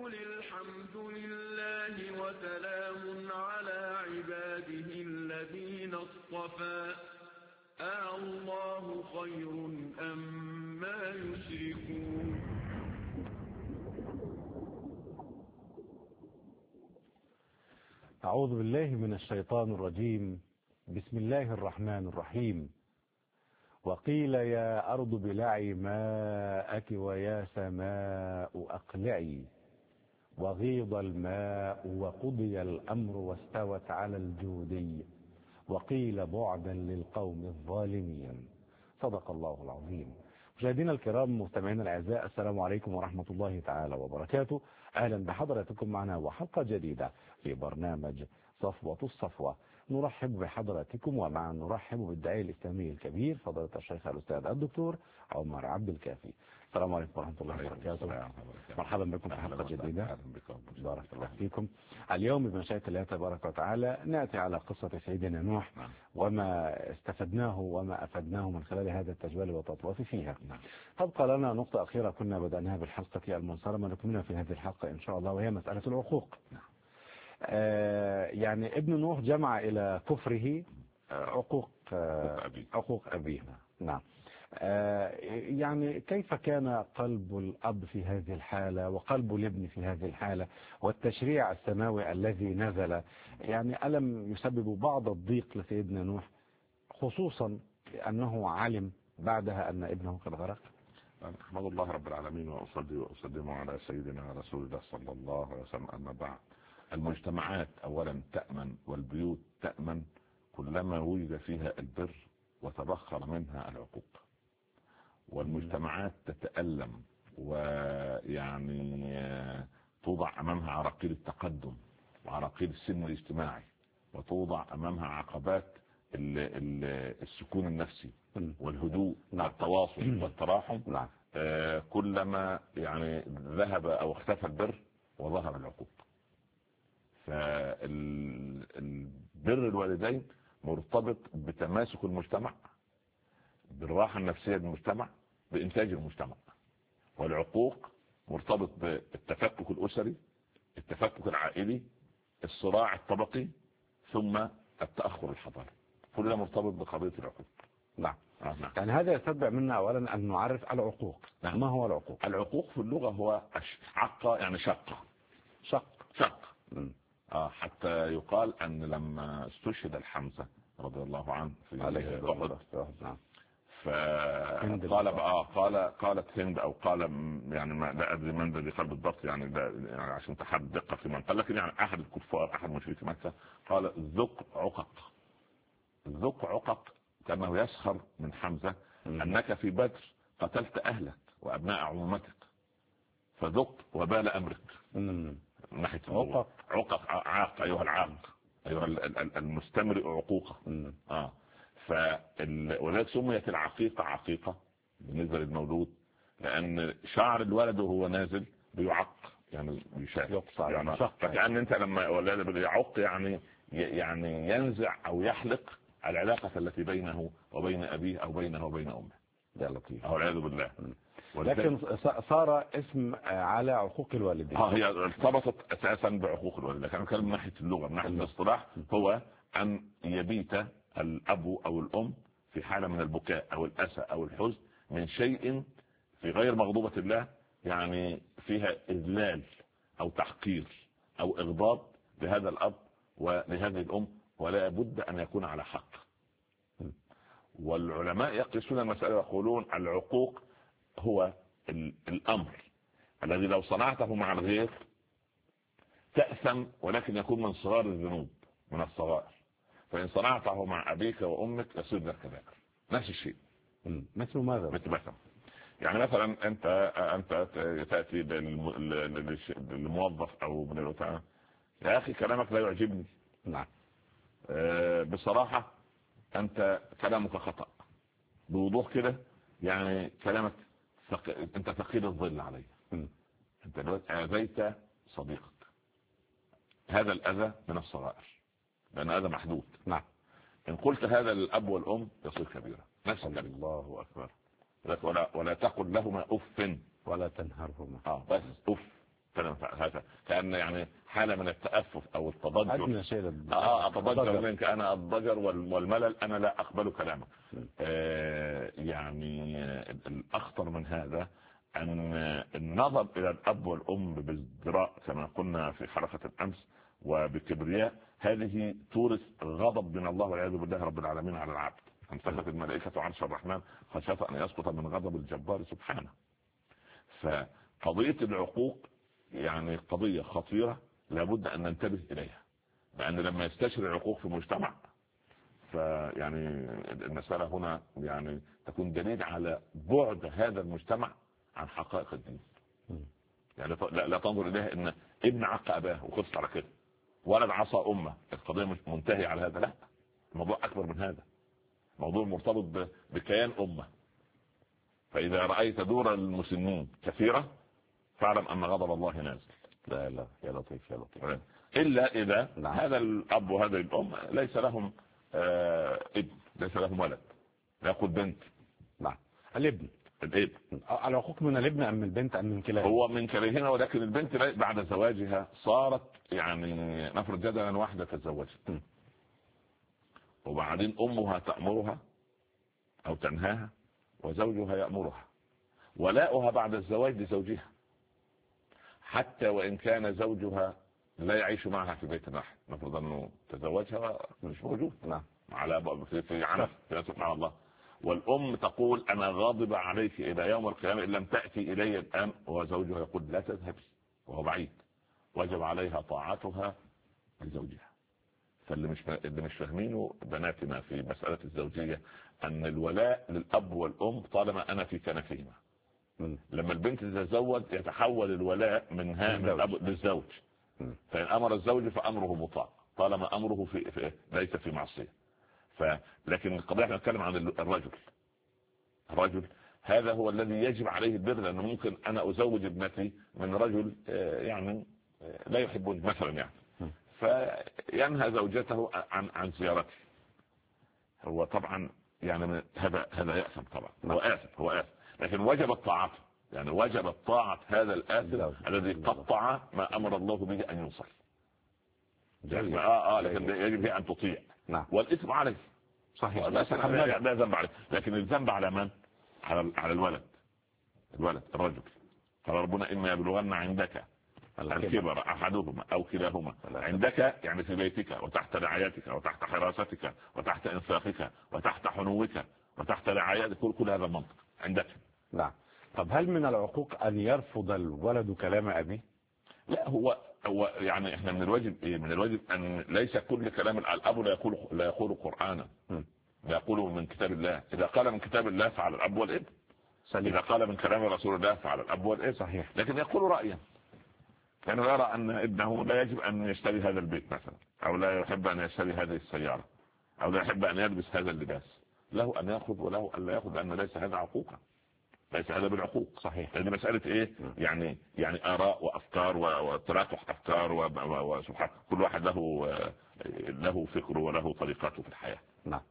وقل الحمد لله وسلام على عباده الذين اصطفى الله خير أما يشركون. أعوذ بالله من الشيطان الرجيم. بسم الله الرحمن الرحيم. وقيل يا أرض بلعي ماءك ويا سماء أقلعي وغيض الماء وقضي الأمر واستوت على الجودي وقيل بعدا للقوم الظالمين. صدق الله العظيم. مشاهدينا الكرام، مستمعينا الأعزاء، السلام عليكم ورحمة الله تعالى وبركاته. أهلا بحضراتكم معنا وحلقة جديدة في برنامج صفوة الصفوة. نرحب بحضراتكم ومعا نرحب بالداعية الإسلامي الكبير فضيلة الشيخ الأستاذ الدكتور عمر عبد الكافي. السلام عليكم ورحمة الله وبركاته. مرحبا بكم في حلقة جديدة. بارك الله فيكم. اليوم بمشيئة الله تبارك وتعالى نأتي على قصة سيدنا نوح وما استفدناه وما أفدناه من خلال هذا التجوال والتطواف فيها. تبقى لنا نقطة أخيرة كنا بدأناها بالحلقة المنصرمة نكملها في هذه الحلقة إن شاء الله، وهي مسألة العقوق. يعني ابن نوح جمع إلى كفره عقوق أبيه. نعم. يعني كيف كان قلب الأب في هذه الحالة وقلب الابن في هذه الحالة، والتشريع السماوي الذي نزل يعني ألم يسبب بعض الضيق لسيدنا نوح، خصوصا أنه علم بعدها أن ابنه قد غرق؟ أحمد الله رب العالمين وأصلي وأسلم على سيدنا رسول الله صلى الله عليه وسلم. أما بعد، المجتمعات أولا تأمن والبيوت تأمن كلما وجد فيها البر وتبخر منها العقوق، والمجتمعات تتألم ويعني توضع أمامها عراقيل التقدم وعراقيل السلم الاجتماعي، وتوضع أمامها عقبات السكون النفسي والهدوء والتواصل والتراحم. كلما يعني ذهب أو اختفى البر وظهر العقوق. فالبر الوالدين مرتبط بتماسك المجتمع، بالراحة النفسية للمجتمع، بإنتاج المجتمع. والعقوق مرتبط بالتفكك الأسري، التفكك العائلي، الصراع الطبقي، ثم التأخر الحضاري. كل ده مرتبط بقضية العقوق. نعم. يعني هذا يستدعي منا أولا أن نعرف العقوق. ما هو العقوق؟ العقوق في اللغة هو عقة، يعني شق. حتى يقال أن لما استشهد الحمزة رضي الله عنه في أحد، قالت هند او قال يعني ما لا ادري من الذي قال بالضبط، يعني عشان تحدد دقه في من قال، لكن يعني احد الكفار احد مشركي مكه قال ذق عقق كانه يسخر من حمزه انك في بدر قتلت اهلك وابناء عمومتك فذق وبال امرك. ناحيه عقق عاق، ايها العاق، ايها المستمرئ عقوقه. ولذلك سميت العقيقة عقيقة بالنسبة للمولود، لأن شعر الولد وهو نازل بيعق، يعني بيشاق، يعني فكأن أنت لما ولد بيعق يعني ينزع أو يحلق العلاقة التي بينه وبين أبيه أو بينه وبين أمه. يا لطيف. والعياذ بالله. لكن صار اسم على عقوق الوالدين. هي ارتبطت أساسا بعقوق الوالدين، لكن كان من ناحية اللغة، من ناحية الاصطلاح، هو أن يبيت الأب أو الأم في حالة من البكاء أو الأسى أو الحزن من شيء في غير مغضوبة الله، يعني فيها إذلال أو تحقير أو إغضاب لهذا الأب ولهذه الأم، ولا بد أن يكون على حق. والعلماء يقيسون المسألة ويقولون العقوق هو الأمر الذي لو صنعته مع الغير تأثم، ولكن يكون من صغار الذنوب، من الصغائر. فإن صنعته مع أبيك وأمك يصير ذلك كذلك. نفس الشيء. مثل ماذا؟ مثلا يعني مثلا أنت تأتي للموظف أو من الوتاء، يا أخي كلامك لا يعجبني. نعم. بصراحة أنت كلامك خطأ، بوضوح كده، يعني كلامك أنت ثقيل الظل علي. أنت دلوقتي أذيت صديقك. هذا الأذى من الصغائر، لأن هذا محدود. نعم. إن قلت هذا للأب والأم يصير كبيرة. نفس الكلمة. الله أكبر. ولا تقل لهما أف ولا تنهرهما. بس أف. هذا كأن يعني حالة من التأفف أو التضجر. أتضجر منك، أنا الضجر والملل، أنا لا أقبل كلامك. يعني الأخطر من هذا أن النظر إلى الأب والأم بازدراء كما قلنا في حلقة الأمس وبكبرياء، هذه تورث غضب من الله والعياذ بالله رب العالمين على العبد. امسكت الملائكة عرش الرحمن خشية أن يسقط من غضب الجبار سبحانه. فقضية العقوق يعني قضية خطيرة لابد أن ننتبه إليها، لأن لما يستشري العقوق في مجتمع فيعني المسألة هنا يعني تكون دليل على بعد هذا المجتمع عن حقائق الدين. يعني لا تنظر إليها إن ابن عق أباه وخلص على كده، ولد عصى أمه، القضية مش منتهي على هذا، لا، الموضوع أكبر من هذا، موضوع مرتبط بكيان أمة. فإذا رأيت دور المسنين كثيرة فاعلم أن غضب الله نازل. لا يا لطيف يا لطيف. إلا إذا هذا الأب وهذا الأم ليس لهم ابن، ليس لهم ولد، يأخذ بنت. نعم. الابن العقوق من الابن أم من البنت أم من كلاهما؟ هو من كلاهما، ولكن البنت بعد زواجها صارت يعني نفرض جدلا واحدة تتزوجها، وبعدين أمها تأمرها أو تنهاها وزوجها يأمرها، ولاؤها بعد الزواج لزوجها حتى وإن كان زوجها لا يعيش معها في بيت واحد. نفرض أنه تزوجها مش موجود. نعم. على في عنف سبحان الله. والأم تقول أنا غاضبة عليك إلى يوم القيامة إن لم تأتي إلي الآن، وزوجها يقول لا تذهبي وهو بعيد، وجب عليها طاعتها لزوجها. فاللي مش فاهمينه بناتنا في مسألة الزوجية أن الولاء للأب والأم طالما أنا في كنفهما. لما البنت تتزوج يتحول الولاء من الأب للزوج، فإن أمر الزوج فأمره مطاع طالما أمره في ليس في معصية. لكن القضية احنا نتكلم عن الرجل هذا هو الذي يجب عليه البر، لأنه ممكن أنا أزوج ابنتي من رجل يعني لا يحبني مثلا يعني، فينهى زوجته عن زيارتي. هو طبعا يعني هذا يأثم طبعا، هو آثم، لكن وجبت طاعته، يعني وجبت طاعة هذا الآثم الذي قطع ما أمر الله به أن يوصل. يعني لكن يجب أن تطيع. نعم. والإثم عليه صحيح، لا ذنب عليه، لكن الذنب على من؟ على الولد الرجل. قال ربنا إما يبلغن عندك الكبر أحدهما أو كلاهما، عندك يعني في بيتك وتحت رعايتك وتحت حراستك وتحت إنفاقك وتحت حنوك وتحت رعايتك، كل هذا المنطق عندك. نعم. طب هل من العقوق أن يرفض الولد كلام أبيه؟ لا، هو يعني احنا من الواجب أن ليس كل كلام الأب لا يقول قرآنا، لا يقوله من كتاب الله. إذا قال من كتاب الله فعلى الأب والابن، إذا قال من كلام رسول الله فعلى الأب والابن. صحيح. لكن يقول رأيا، كانوا يرى أن ابنه لا يجب أن يشتري هذا البيت مثلا، أو لا يحب أن يشتري هذه السيارة، أو لا يحب أن يلبس هذا اللباس. له أن يأخذ وله أن لا يأخذ، لأن ليس هذا عقوقا، ليس هذا بالعقوق. صحيح. لأن مسألة إيه يعني آراء وأفكار وتلاقح أفكار، وسبحان كل واحد له فكره وله طريقته في الحياة. نعم.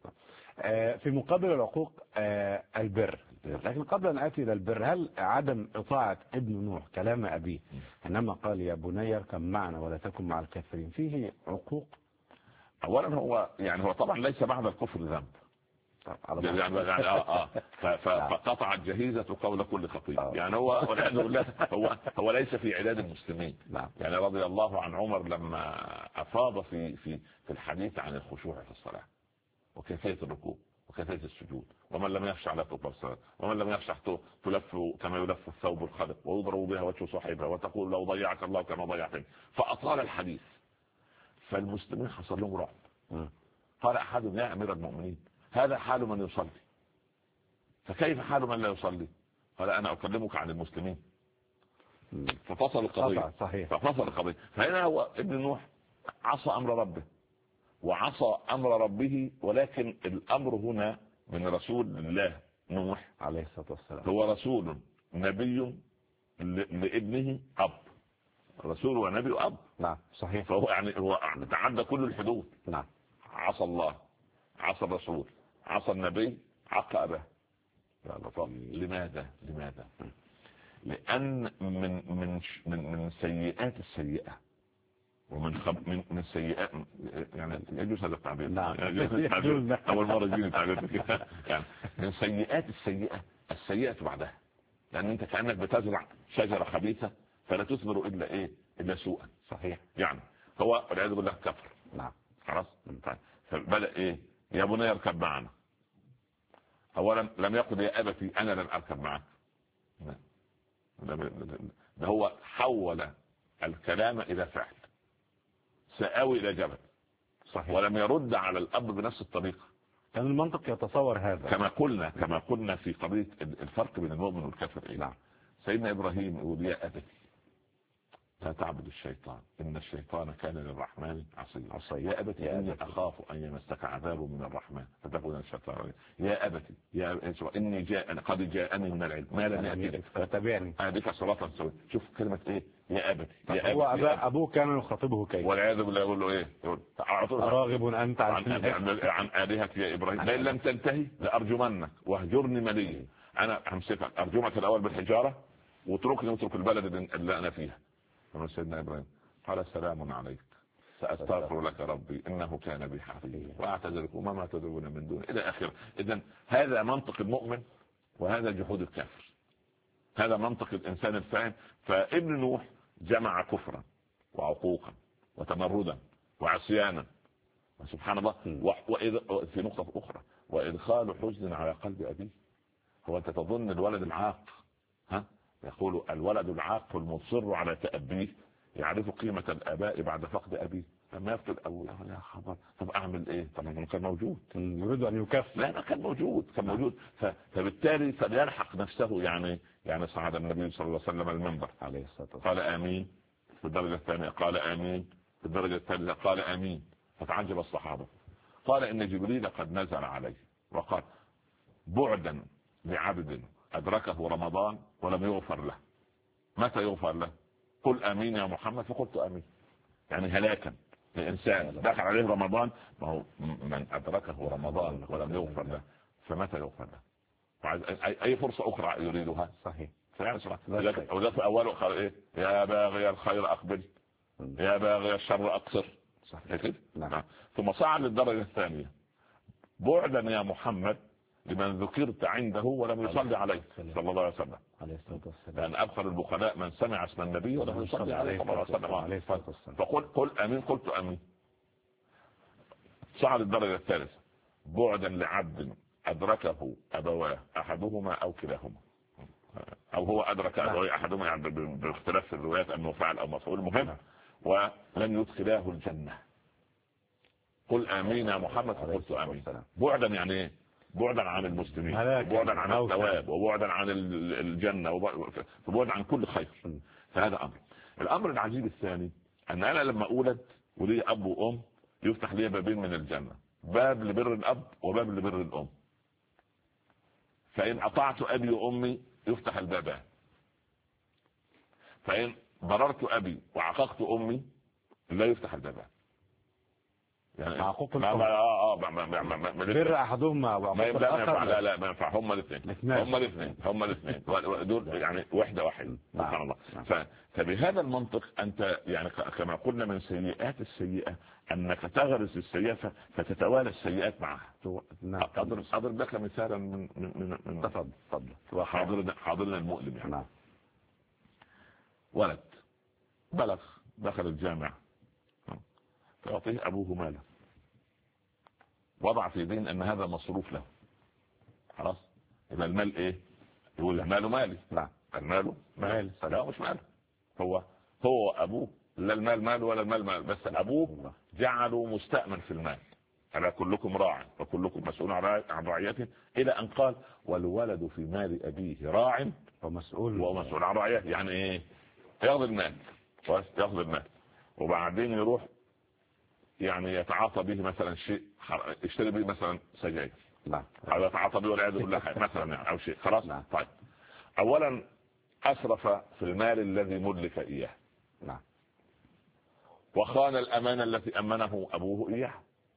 في مقابل العقوق البر. لكن قبل أن آتي إلى البر، هل عدم إطاعة ابن نوح كلام أبيه إنما قال يا بني اركب معنا ولا تكن مع الكافرين فيه عقوق؟ أولا هو طبعا ليس بعد الكفر ذنب، يعني فقطعت جهيزة قول كل خطيب. يعني هو ليس في عداد المسلمين. يعني رضي الله عن عمر لما أفاض في الحديث عن الخشوع في الصلاة وكيفية الركوع وكيفية السجود، ومن لم يخشع لا تقبل صلاة، ومن لم يخشع تلف كما يلف الثوب الخلق ويضرب بها وجه صاحبها وتقول لو ضيعك الله كما ضيعتني، فأطال الحديث. فالمسلمين حصل لهم رعب. قال أحدهم يا أمير المؤمنين هذا حال من يصلي، فكيف حال من لا يصلي؟ قال أنا أكلمك عن المسلمين. ففصل القضية. ففصل القضية. فهنا هو ابن نوح عصى أمر ربه وعصى أمر ربه، ولكن الأمر هنا من رسول الله نوح عليه الصلاة والسلام، هو رسول نبي لابنه أب، رسول ونبي وأب. نعم صحيح. فهو يعني هو تعدى كل الحدود. نعم. عصى الله، عصى الرسول، عصى النبي، عق أباه. لماذا؟ لأن من سيئات السيئة ومن من سيئات، يعني يجوز هذا التعبير؟ نعم. أول مرة يجيني تعبير كده. يعني من سيئات السيئة بعدها، لأن أنت كأنك بتزرع شجرة خبيثة فلا تثمر إلا إيه؟ إلا سوءا. صحيح. يعني هو والعياذ بالله كفر. نعم. خلاص. فبدأ إيه؟ يا بني اركب معنا. أولا لم يقل يا أبتي أنا لن أركب معك، ده هو حول الكلام إلى فعل، سآوي إلى جبل. صحيح. ولم يرد على الأب بنفس الطريقة. كان المنطق يتصور هذا. كما قلنا في قضية الفرق بين المؤمن والكافر. نعم. سيدنا إبراهيم يقول يا أبتي لا تعبد الشيطان إن الشيطان كان للرحمن عصيا. يا أبتي إني أخاف أن يمسك عذاب من الرحمن فتكون الشيطان. يا أبتي إني قد جاءني من العلم ما لم يأتيك فتبعني أهديك صراطا سويا. شوف كلمة إيه؟ يا أبتي. هو أبوه كان يخاطبه كيف؟ والعياذ بالله يقول له إيه؟ يقول راغب أنت عن آلهتي يا إبراهيم لئن لم تنتهي لأرجمنك واهجرني مليا. أنا همسكك أرجمك الأول بالحجارة واتركني واترك البلد اللي أنا فيها. سيدنا إبراهيم قال سلام عليك سأستغفر لك ربي إنه كان بي حفيا وأعتذرك وما تدعون من دونه إلى آخره. إذن هذا منطق المؤمن وهذا جحود الكافر، هذا منطق الإنسان الفاهم. فابن نوح جمع كفرا وعقوقا وتمردا وعصيانا سبحان الله. في نقطة أخرى وإدخال حزن على قلب أبيه. هو أنت تظن الولد العاق يقول الولد العاق المصر على تأبيه يعرف قيمة الآباء بعد فقد أبيه. لما يفقد أبوه يا خبر طب أعمل إيه؟ طبعا كان موجود يريد أن يكفر. لا كان موجود فبالتالي فليلحق نفسه. يعني صعد النبي صلى الله عليه وسلم المنبر عليه الصلاة والسلام قال آمين، في الدرجة الثانية قال آمين، في الدرجة الثالثة قال آمين. فتعجب الصحابة. قال إن جبريل قد نزل عليه وقال بعدا لعبد أدركه رمضان ولم يغفر له. متى يغفر له؟ قل آمين يا محمد. فقلت آمين. يعني هلاكا لإنسان دخل عليه رمضان. ما هو من أدركه رمضان ولم يغفر له فمتى يغفر له؟ أي فرصة أخرى يريدها. صحيح. وذا في أوله قال إيه؟ يا باغي الخير أقبل يا باغي الشر أقصر. صحيح كده. نعم. ثم صعد للدرجة الثانية بعدا يا محمد لمن ذكرت عنده ولم يصلي عليه صلى الله عليه وسلم. لأن أبخل البخلاء من سمع اسم النبي ولم يصلي عليه صلى الله عليه وسلم. فقل آمين. قلت آمين. صعد الدرجة الثالثة بعدا لعبد أدركه أبواه أحدهما أو كلاهما، أو هو أدرك أبواه أحدهما يعني باختلاف في الروايات أنه فعل أو مفعول مهم ولم يدخلاه الجنة. قل آمين يا محمد. فقلت آمين. بعدا يعني إيه؟ بعدا عن المسلمين وبعدا عن الثواب وبعدا عن الجنة وبعدا عن كل خير. فهذا أمر. الأمر العجيب الثاني أن أنا لما أولد ولي أب وأم يفتح لي بابين من الجنة، باب لبر الأب وباب لبر الأم. فإن أطعت أبي وأمي يفتح البابان، فإن بررت أبي وعققت أمي لا يفتح البابان. يعني عقوق بر احدهما وعقوق الاخر لا ما ينفع. هم الاثنين دول يعني واحده سبحان الله. فبهذا المنطق انت يعني كما قلنا من سيئات السيئه انك تغرس السيئه فتتوالى السيئات معها. اضرب لك مثالا من تفضل حاضرنا المؤلم. يعني ولد بلغ دخل الجامعه فيعطيه أبوه ماله، وضع في ذهن أن هذا مصروف له. خلاص يبقى المال إيه؟ يقول المال مالي. لا المال مالي. لا مش ماله. هو أبوه لا المال ماله ولا المال ماله، بس أبوه جعله مستأمن في المال. ألا كلكم راع وكلكم مسؤول عن رعيته، إلى أن قال والولد في مال أبيه راع ومسؤول عن رعيته. يعني إيه؟ ياخذ المال وبعدين يروح يعني يتعاطى به مثلا شيء، يشتري به مثلا سجاير او يتعاطى به والعياذ بالله مثلا او شيء. خلاص. طيب اولا اسرف في المال الذي ملك اياه وخان الامانه التي امنه ابوه اياه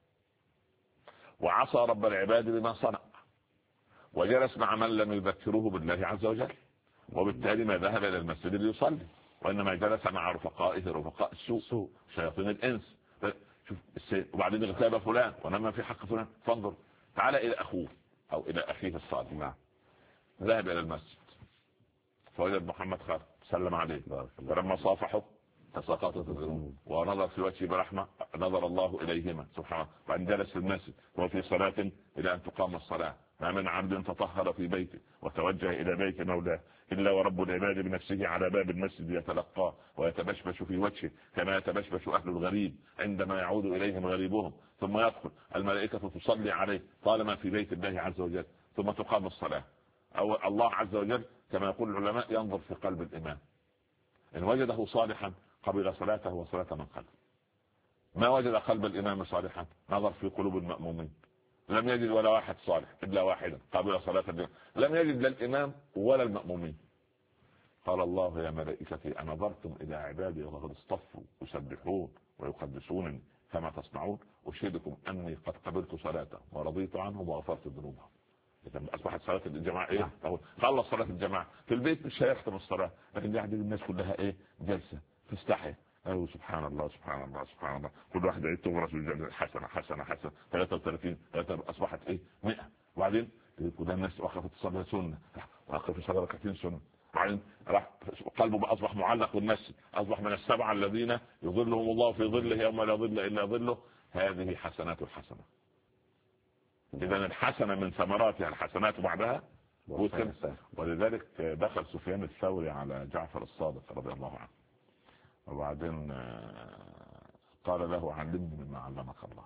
وعصى رب العباد بما صنع وجلس مع من لم يذكره بالله عز وجل وبالتالي ما ذهب إلى المسجد ليصلي، وإنما جلس مع رفقائه رفقاء السوء شياطين الإنس. شوف وبعدين اغتاب فلان ونما في حق فلان، فانظر تعال إلى أخوه أو إلى أخيه الصالح، ذهب إلى المسجد فوجد محمد خالد سلم عليه، فلما صافحه تساقطت الذنوب ونظر في وجهه برحمة نظر الله إليهما سبحانه. وبعدين جلس في المسجد وهو في صلاة إلى أن تقام الصلاة. ما من عبد تطهر في بيته وتوجه إلى بيت مولاه إلا ورب العباد بنفسه على باب المسجد يتلقاه ويتبشبش في وجهه كما يتبشبش أهل الغريب عندما يعود إليهم غريبهم، ثم يدخل الملائكة تصلي عليه طالما في بيت الله عز وجل، ثم تقام الصلاة. أو الله عز وجل كما يقول العلماء ينظر في قلب الإمام، إن وجده صالحا قبل صلاته وصلاة من قلبه، ما وجد قلب الإمام صالحا نظر في قلوب المأمومين، لم يجد ولا واحد صالح إلا واحدا قبل صلاة الإمام، لم يجد لا الإمام ولا المأمومين. قال الله يا ملائكتي أنظرتم إلى عبادي وقد اصطفوا يسبحون ويقدسونني كما تصنعون أشهدكم أني قد قبلت صلاته ورضيت عنهم وغفرت ذنوبهم. إذا أصبحت صلاة الجماعة إيه؟ خلص صلاة الجماعة في البيت مش هيختم الصلاة، لكن قاعد الناس كلها إيه؟ جلسة تستحي. أيوه سبحان الله سبحان الله سبحان الله، كل واحد يعيد تغرس حسنة حسنة حسنة 33 أصبحت إيه؟ 100. وبعدين كل الناس وقفت تصلي سنة، وقفت صلاة ركعتين سنة، وبعدين راح قلبه أصبح معلق بالمسجد، أصبح من السبعة الذين يظلهم الله في ظله يوم لا ظل إلا ظله. هذه حسنات الحسنة. إذن الحسنة من ثمراتها الحسنات بعدها. ولذلك دخل سفيان الثوري على جعفر الصادق رضي الله عنه وبعدين قال له علمني مما علمك الله.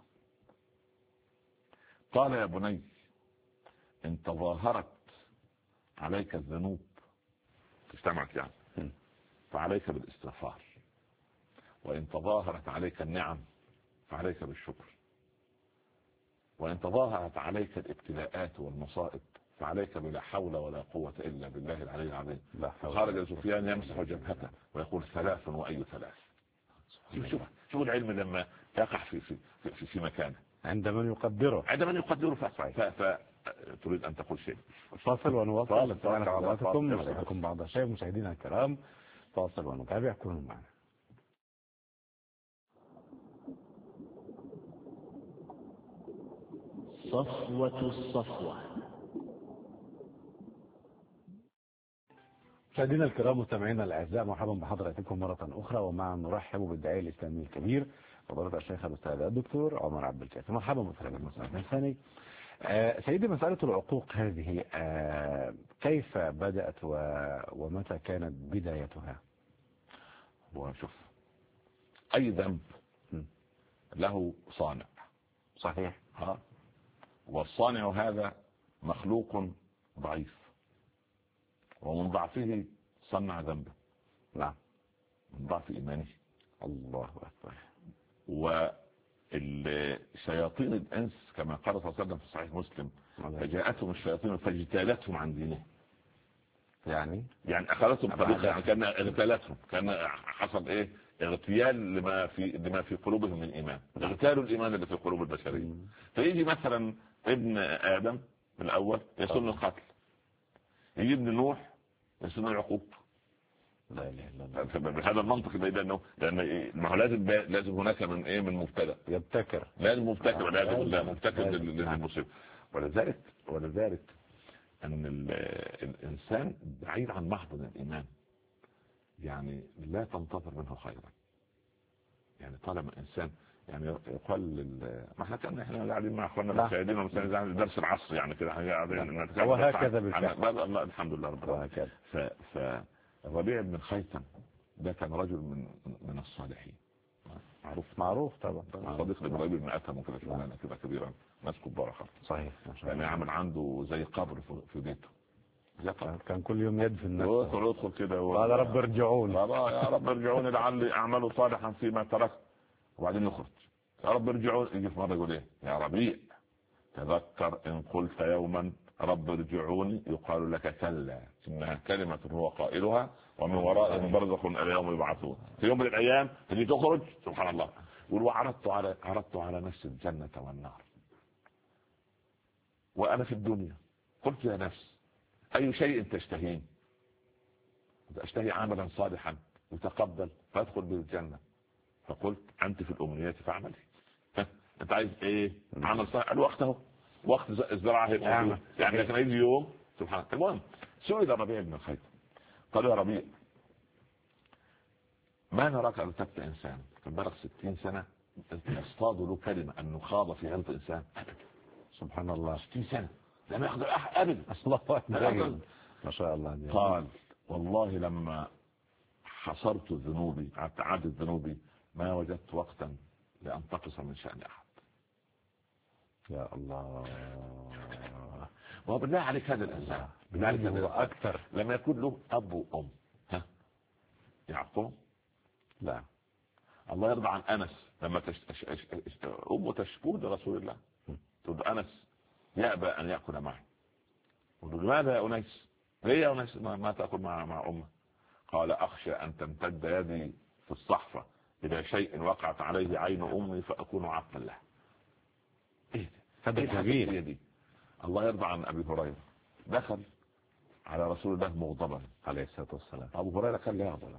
قال يا بني إن تظاهرت عليك الذنوب اجتمعت يعني فعليك بالاستغفار، وإن تظاهرت عليك النعم فعليك بالشكر، وإن تظاهرت عليك الابتلاءات والمصائب فعليك بلا حول ولا قوة إلا بالله العلي العظيم. خرج سفيان يمسح جبهته ويقول 3 وأي 3. شوف العلم لما يقع في مكانه عند من يقدره تريد أن تقول شيء. فاصل ونواصل. حضراتكم بعض الشيء مشاهدينا الكرام، فاصل ونتابع، كونوا معنا. صفوة الصفوة. مشاهدينا الكرام مستمعينا الاعزاء، مرحبا بحضراتكم مرة أخرى، ومع نرحب بالداعية الإسلامي الكبير فضيلة الشيخ الأستاذ الدكتور عمر عبد الكافي. مرحبا بفضيلة المستمع الثاني. سيدي مسألة العقوق هذه كيف بدأت ومتى كانت بدايتها؟ وشوف أي ذنب له صانع، صحيح، والصانع هذا مخلوق ضعيف، ومن ضعفه صنع ذنبه. نعم، من ضعف إيمانه. الله أكبر. والشياطين الإنس كما قال صلى الله عليه وسلم في صحيح مسلم فجاءتهم الشياطين فاجتالتهم عن دينهم، يعني أخذتهم طريقة، يعني كان اغتالتهم، كان حصل إيه؟ اغتيال لما في قلوبهم من إيمان، اغتالوا الإيمان اللي في قلوب البشرية. فيجي مثلا ابن آدم الأول يسن القتل، يجي ابن نوح يسن العقوق. لا اله الا الله. بهذا المنطق لانه ما هو لازم هناك من مبتدأ يبتكر، لازم مبتكر، لازم مبتكر للمصيبه. ولذلك ان الانسان بعيد عن محضن الايمان، يعني لا تنتظر منه خيرا. يعني طالما انسان يعني يقال ما احنا قاعدين مع اخواننا المشاهدين ومساعدين درس العصر يعني كده قاعدين وهكذا بالفعل. الله الحمد لله رب العالمين. الربيع بن خيثم ده كان رجل من الصالحين، معروف طبعا، صديق لابراهيم بن ادهم كده شغلانه كده كبيره، ناس كبار خالص. صحيح، يعني عامل عنده زي قبر في بيته، كان كل يوم يدفن نفسه يدخل كده قال رب ارجعون، يا رب ارجعوني لعلي اعمل صالحا فيما تركت، وبعدين يخرج يا رب ارجعون. يجي في مره يقول ايه يا ربيع تذكر ان قلت يوما رب ارجعوني يقال لك كلا انها كلمة هو قائلها ومن ورائهم برزخ الى يوم يبعثون. في يوم من الايام تجي تخرج سبحان الله وعرضت على نفس الجنة والنار وانا في الدنيا، قلت يا نفس اي شيء تشتهين؟ اشتهي عملا صالحا يتقبل فادخل به الجنة. فقلت أنت في الأمنيات فاعملي. أنت عايز إيه؟ عمل صالح. الوقت اهو وقت الزراعة يعني لكن يجي يوم سبحان الله. المهم سئل ربيع بن خيثم قال يا ربيع ما نراك أرتبت إنسان كان بلغ 60 سنة يصطاد له كلمة أن نخاض في عرض إنسان أبدا. سبحان الله 60 سنة لم يقدر أبدا. الله أكبر ما شاء الله. قال والله لما حصرت ذنوبي عدت ذنوبي ما وجدت وقتا لأنتقص من شأن أحد. يا الله. وبالله عليك هذا الإنسان أكثر لما يكون له أب وأم يعقوب لا الله يرضى عن أنس لما أمه تشكو لرسول الله تقول أنس يأبى أن يأكل معي. لماذا يا أنيس؟ ليه يا أنيس ما تأكل مع أمه؟ قال أخشى أن تمتد يدي في الصحفة إلى شيء وقعت عليه عين أمي فأكون عقلا له. إيه هذا كبير يدي. الله يرضى عن أبي هريرة دخل على رسول الله مغضبا عليه الصلاة والسلام. أبو هريرة كان لا يغضب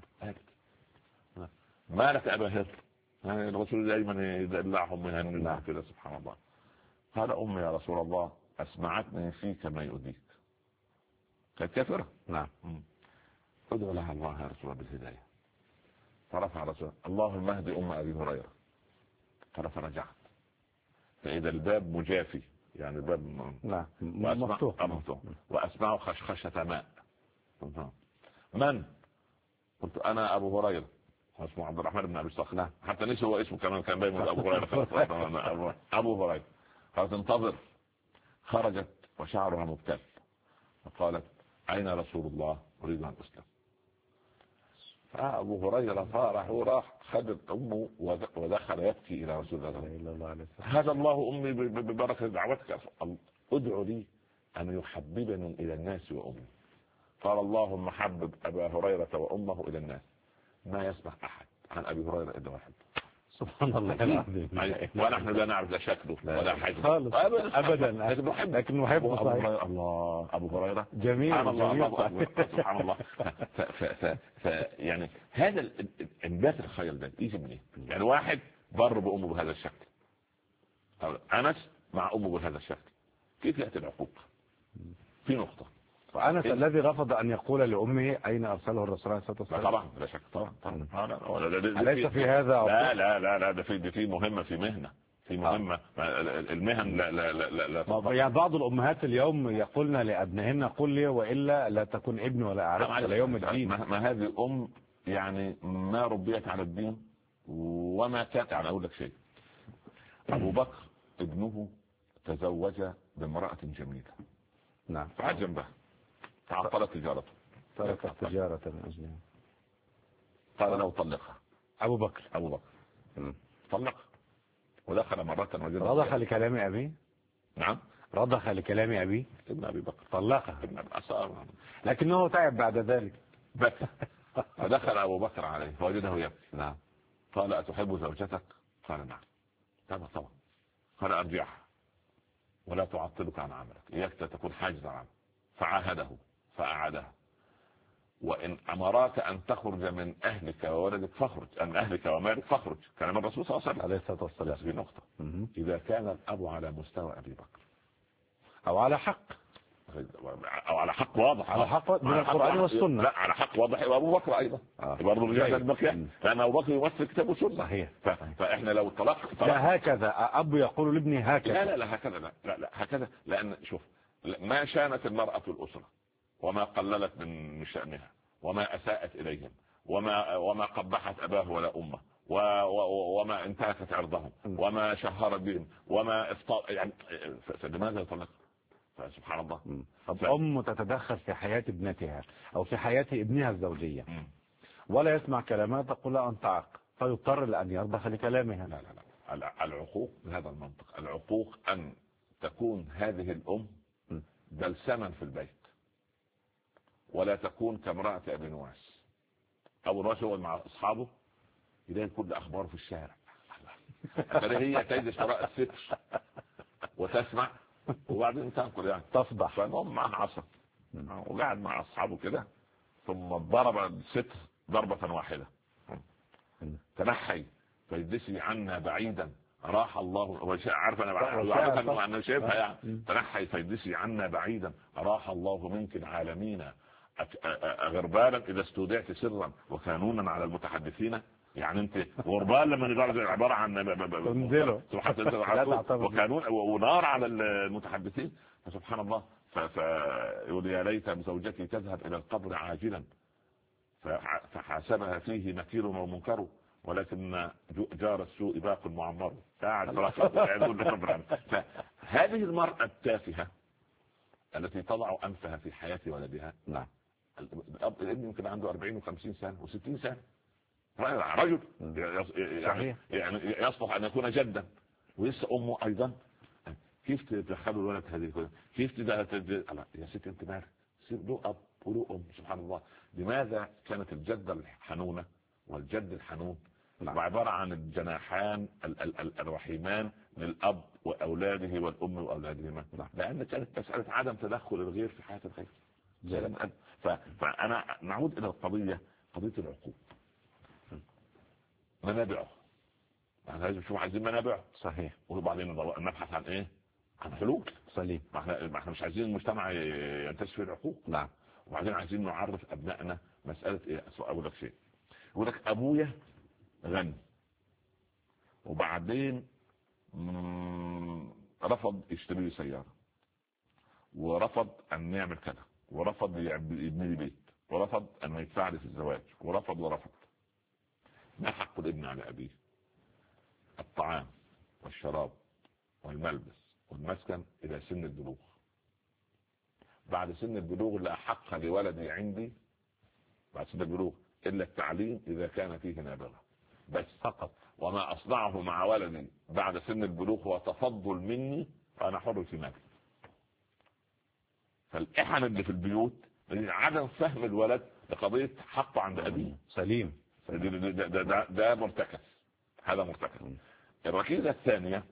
ما لك أبا هر الرسول دائما يدلعهم من كده سبحان الله. قال أمي يا رسول الله أسمعتني فيك ما يؤذيك. كانت كافرة. نعم. ادعو لها الله يا رسول الله بالهداية. فرفع رسول اللهم اهدي أم أبي هريرة. قال فرجعت فإذا الباب مجافي يعني الباب مفتوح وأسمع خشخشة ماء. من؟ قلت أنا أبو هريرة اسمه عبد الرحمن بن أبي صخر حتى نسي هو اسمه كمان كان باين أبو هريرة. أبو هريرة. قالت انتظر. خرجت وشعرها مبتل فقالت أين رسول الله أريد أن أسلم. فأبو هريرة فرح وراح خد أمه ودخل يبكي إلى رسول الله. هذا الله أمي ببركة دعوتك ادعو لي أن يحببني إلى الناس وأمي. قال اللهم حبب أبا هريرة وأمه إلى الناس. ما يسمع أحد عن أبي هريرة إلا واحد. سبحان الله العظيم. ونحن لا نعرف لا شكله ولا حاجة خالص أبدا لكن نحبه صحيح. الله أبو هريرة جميل سبحان الله. يعني هذا انبات الخيال ده يجي منين؟ يعني واحد بر بأمه بهذا الشكل أنس مع أمه بهذا الشكل كيف يأتي العقوق؟ في نقطة وأنس الذي رفض أن يقول لأمه أين أرسله الرسول عليه الصلاة والسلام. طبعا لا شك طبعا أليس في هذا لا ده في مهمة في مهنة في مهمة المهن لا يعني بعض الأمهات اليوم يقولن لأبنهن قل لي وإلا لا تكون ابن ولا أعرف إلى يوم الدين. ما هذه يعني ما ربيت على الدين وما كان. يعني أقول لك شيء أبو بكر ابنه تزوج بامرأة جميلة. نعم. فعجم بها تعطلت تجارته تركت التجارة من أجلها. قال له طلقها. أبو بكر طلق ودخل مرة رضخ لكلام أبي. نعم رضخ لكلام أبي ابن أبي بكر طلقها لكنه تعب بعد ذلك بكى. فدخل أبو بكر عليه فوجده يبكي. نعم. قال أتحب زوجتك؟ قال نعم. طبعا. قال أرجعها ولا تعطلك عن عملك إياك تكون حاجزا عنه. فعاهده فأعادها. وإن أمراك أن تخرج من أهلك وولدك فاخرج أن أهلك ومالك فاخرج. كلام الرسول صلى الله عليه وسلم عليه الصلاة والسلام. في نقطة إذا كان الأب على مستوى أبي بكر أو على حق واضح على حق من القرآن والسنة. لا على حق واضح وأبو بكر أيضا برضو رجال البقية لأن أبو بكر يمثل كتاب وسنة. صحيح. فإحنا لو طلق لا هكذا أب يقول لابني هكذا. لا هكذا لا هكذا. لأن شوف ما شانت المرأة الأسرة وما قللت من شأنها وما أساءت إليهم وما قبحت أباه ولا أمه وما انتهكت عرضهم وما شهرت بهم وما يعني فلماذا يطلق؟ سبحان الله. أم تتدخل في حياة ابنتها أو في حياة ابنها الزوجية ولا يسمع كلامها تقول لا أنت عاق فيضطر لأن يرضخ لكلامها. لا العقوق بهذا المنطق. العقوق أن تكون هذه الأم بلسما في البيت ولا تكون كامرأة أبي نواس. أبو نواس هو مع أصحابه يلاقي كل أخباره في الشارع. هي تجلس وراء الستر وتسمع وبعدين تأكل يعني تصبح. فنوم معها عصا وقاعد مع أصحابه كده ثم ضرب الستر ضربة واحدة، تنحي فيدسي عنا بعيدا راح الله. عارف انا شايفها يعني. تنحي فيدسي عنا بعيدا راح الله منك العالمين، غربالا اذا استودعت سرا وكانونا على المتحدثين. يعني انت غربال لما نقول عباره عن وكانون ونار على المتحدثين. فسبحان الله. فيقول يا ليت زوجتي تذهب الى القبر عاجلا فحاسبها فيه نكير ومنكر، ولكن جار السوء باق معمر. فهذه المرأة التافهة التي تضع أنفها في حياة ولدها. نعم. الابن يمكن عنده 40 و50 سنة و60 سنة، رجل يعني يصلح أن يكون جدا، ولسه أمه أيضا. كيف تدخلوا الولد هذه؟ كيف يا ست انت مالك؟ له أب وله أم. سبحان الله. لماذا كانت الجدة الحنونة والجد الحنون عبارة عن الجناحان الرحيمان للأب وأولاده والأم وأولادهما؟ لأن كانت مسألة عدم تدخل الغير في حياة الغير. فأنا نعود إلى قضية العقوق. منابعه يعني لازم نشوف عايزين منابعه. صحيح. وبعدين نبحث عن ايه؟ عن حلول. سليم. ما احنا مش عايزين المجتمع ينتشر في العقوق. نعم. وبعدين عايزين نعرف ابنائنا مسألة ايه. اقول لك شيء، يقول لك ابويا غني وبعدين رفض يشتري لي سيارة، ورفض ان يعمل كذا، ورفض يبني لي بيت، ورفض ان يدفع لي في الزواج، ورفض. ما حق الابن على ابيه؟ الطعام والشراب والملبس والمسكن الى سن البلوغ. بعد سن البلوغ لا حق لولدي عندي بعد سن البلوغ الا التعليم اذا كان فيه نابغة بس فقط. وما اصنعه مع ولدي بعد سن البلوغ هو تفضل مني، فانا حر في مالي. فالاحن اللي في البيوت عدم فهم الولد لقضية حقه عند ابيه. سليم. ده مرتكز. هذا مرتكز. الركيزة الثانية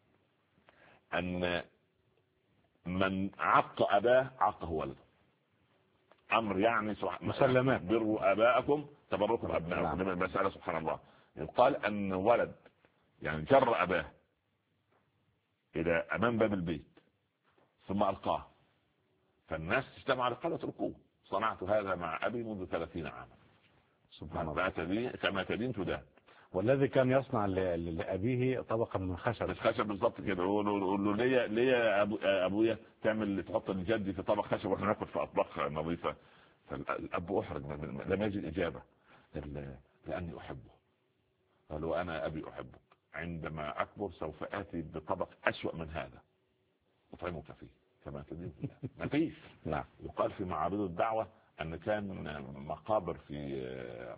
ان من عق اباه عقه ولده. امر يعني مسلمات. بروا اباءكم تبركم ابنائكم. مسألة سبحان الله. يقال ان ولد يعني جر اباه الى امام باب البيت ثم القاه، فالناس تجتمع على قال اتركوه، صنعت هذا مع ابي منذ 30 عاما. سبحان الله. كما تدين تدان. والذي كان يصنع لأبيه طبقا من خشب. الخشب بالضبط كده. يقول له ليه ابويا تعمل تحط الجدي في طبق خشب واحنا ناكل في اطباق نظيفه؟ فالاب احرج لم يجد اجابه. لاني احبه. قال وانا ابي احبك، عندما اكبر سوف اتي بطبق اسوأ من هذا اطعمك فيه كما تدين. ما فيش. نعم. يقال في معارض الدعوه ان كان مقابر في